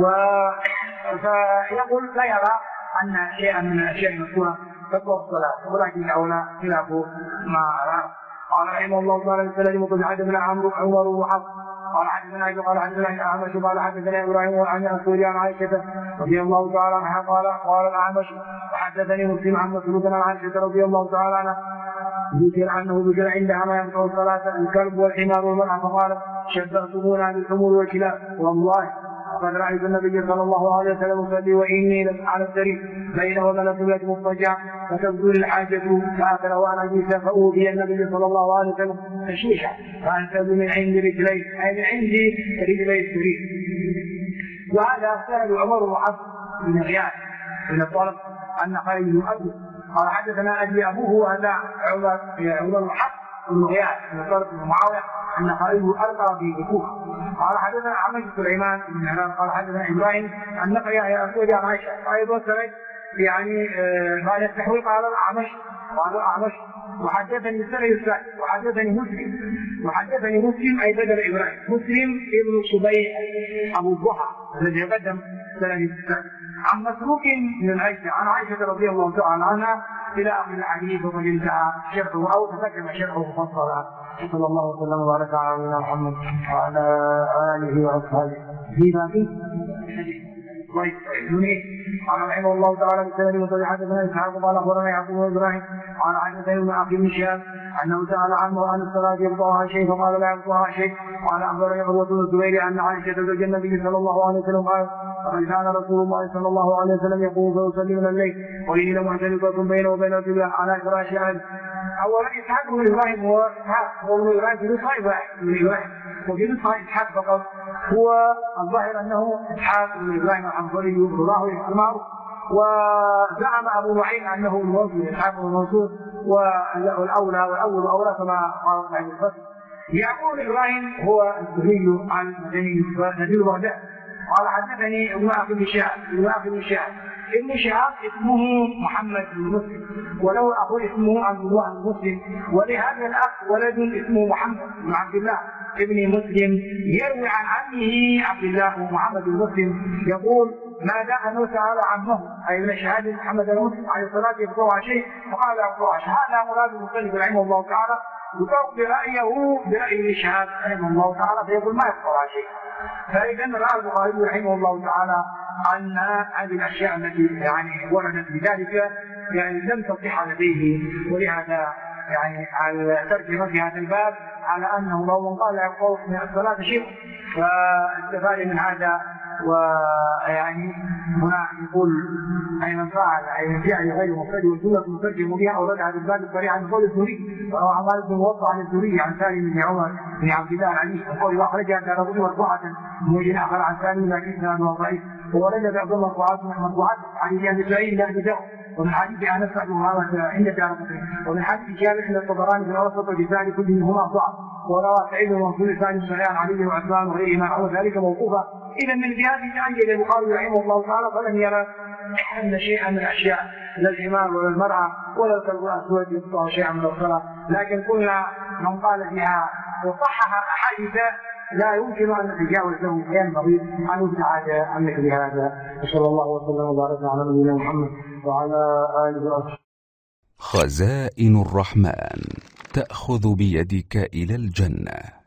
Speaker 1: فيقول لا يرى أن شيئا من الأشياء المذكورة تقوى الصلاة، ولكن الأولى خلافه ما رأى. قال رحمه الله تعالى السلام المطلع حدثنا عمر وحفص قال حدثنا قال حدثنا الأعمش قال حدثنا إبراهيم عن أسود عن عائشة رضي الله تعالى عنها قال الأعمش وحدثني مسلم عن مسروق عن عائشة رضي الله تعالى عنها ذكر أنه ذكر عندها ما ينفع الصلاة الكلب والحمار والمرأة فقال شبهتمونا بالحمور والكلاب، والله قد رأيت النبي صلى الله عليه وسلم يصلي وإني على السرير بينه وبين القبلة مضطجع فتبدو الحاجة فأكل وأنا جلس فأوتي النبي صلى الله عليه وسلم تشويشا فأنتبه من عند رجليه أي من عند رجلي السرير. وهذا سأل عمر وحفص بن غياث من الطلب أن خالد يؤدي قال حدثنا أبي أبوه وهذا عمر وحفص بن غياث من الطلب بن معاوية أن خالد ألقى في الكوفة. قال حدثنا عمش سليمان بن هلال قال حدثنا إبراهيم أن يحيى أسود عن عائشة أيضا سمعت يعني بعد التحويق على الأعمش وحدثني السنة وحدثني مسلم أي بدل إبراهيم مسلم ابن صبيح أبو الضحى الذي يقدم سنة السنة عن مسروق من عائشة عن عائشة رضي الله تعالى عنها إلى آخر الحديث وقد انتهى شرحه أو تتكلم شرحه مفصلا. صلى الله وسلم وبارك على نبينا محمد وعلى آله وأصحابه. في باقي قال رحمه الله تعالى بالسند المصري حدثنا إسحاق قال أخبرنا يعقوب بن إبراهيم قال حدثني ابن أخي بن شهاب أنه سأل عنه عن الصلاة يقطعها شيء فقال لا يقطعها شيء. قال أخبرني عروة بن الزبير أن عائشة زوج النبي صلى الله عليه وسلم قال فقد كان رسول الله صلى الله عليه وسلم يقوم فيصلي من الليل وإني لمعترضة بينه وبين القبلة على فراش أهله. أولا إسحاق بن إبراهيم هو ابن إبراهيم في صحيح بن إبراهيم وفي صحيح إسحاق فقط هو الظاهر أنه إسحاق بن إبراهيم الحنظلي الله الاحتمار. وزعم أبو نعيم أنه المنصور إسحاق بن المنصور والأول أولى كما قال عن الفتح. يعقوب إبراهيم هو الزهري عن نبيل بغداد قال حدثني ابن أخي بن شهاب ابن شهاب اسمه محمد بن مسلم وله أخو اسمه عبد الله بن مسلم ولهذا الأخ ولد اسمه محمد بن عبد الله ابن مسلم يروي عن عمه عبد الله محمد بن مسلم يقول ما دعا أنه سأل عمه أي من شهادة محمد بن مسلم على الصلاة يقطعها شيء فقال لا يقطعها شيء. هذا مراد المصنف رحمه الله تعالى يطابق برأي الشهاد رحمه الله تعالى فيقول ما يقطعها شيء. فإذا رأى البخاري رحمه الله تعالى أن هذه الأشياء التي يعني وردت بذلك يعني لم تصح لديه، ولهذا يعني على ترجمة في هذا الباب على أنه لو من قال لا يقطع من الصلاة شيء فاستفاد من هذا. ويعني هنا يقول أي من فعل أي من فعل غير مفرد والجملة المترجم بها أوردها بالباب الصريح عن قول الزهري وروى عن مالك بن موطأ عن الزهري عن سالم بن عمر بن عبد الله العلي وقول وأخرجها دارقطني مرفوعة من وجه آخر عن سالم لكن هذا ضعيف وولد بعض المرفوعات عن ابن سعيد بن أبي ومن حديث أنس بن مالك عند دارقطني ومن حديث جابر بن الطبراني في الأوسط وجزاء كل منهما ضعف وروى سعيد بن منصور ثاني سفيان علي وعثمان وغيرهما أو ذلك موقوفا. إذا من جهة تعجل البخاري رحمه الله تعالى فلم يرى أن شيئا من الأشياء لا الحمار ولا المرأة ولا الكلب الأسود يقطع شيئا من الصلاة، لكن كنا من قال فيها وصحح أحاديث لا يمكن أن نتجاوز له ينبغي أن يبتعد عن مثل هذا. وصلى الله وسلم وبارك على نبينا محمد وعلى آله وصحبه.
Speaker 2: خزائن الرحمن تأخذ بيدك إلى الجنة.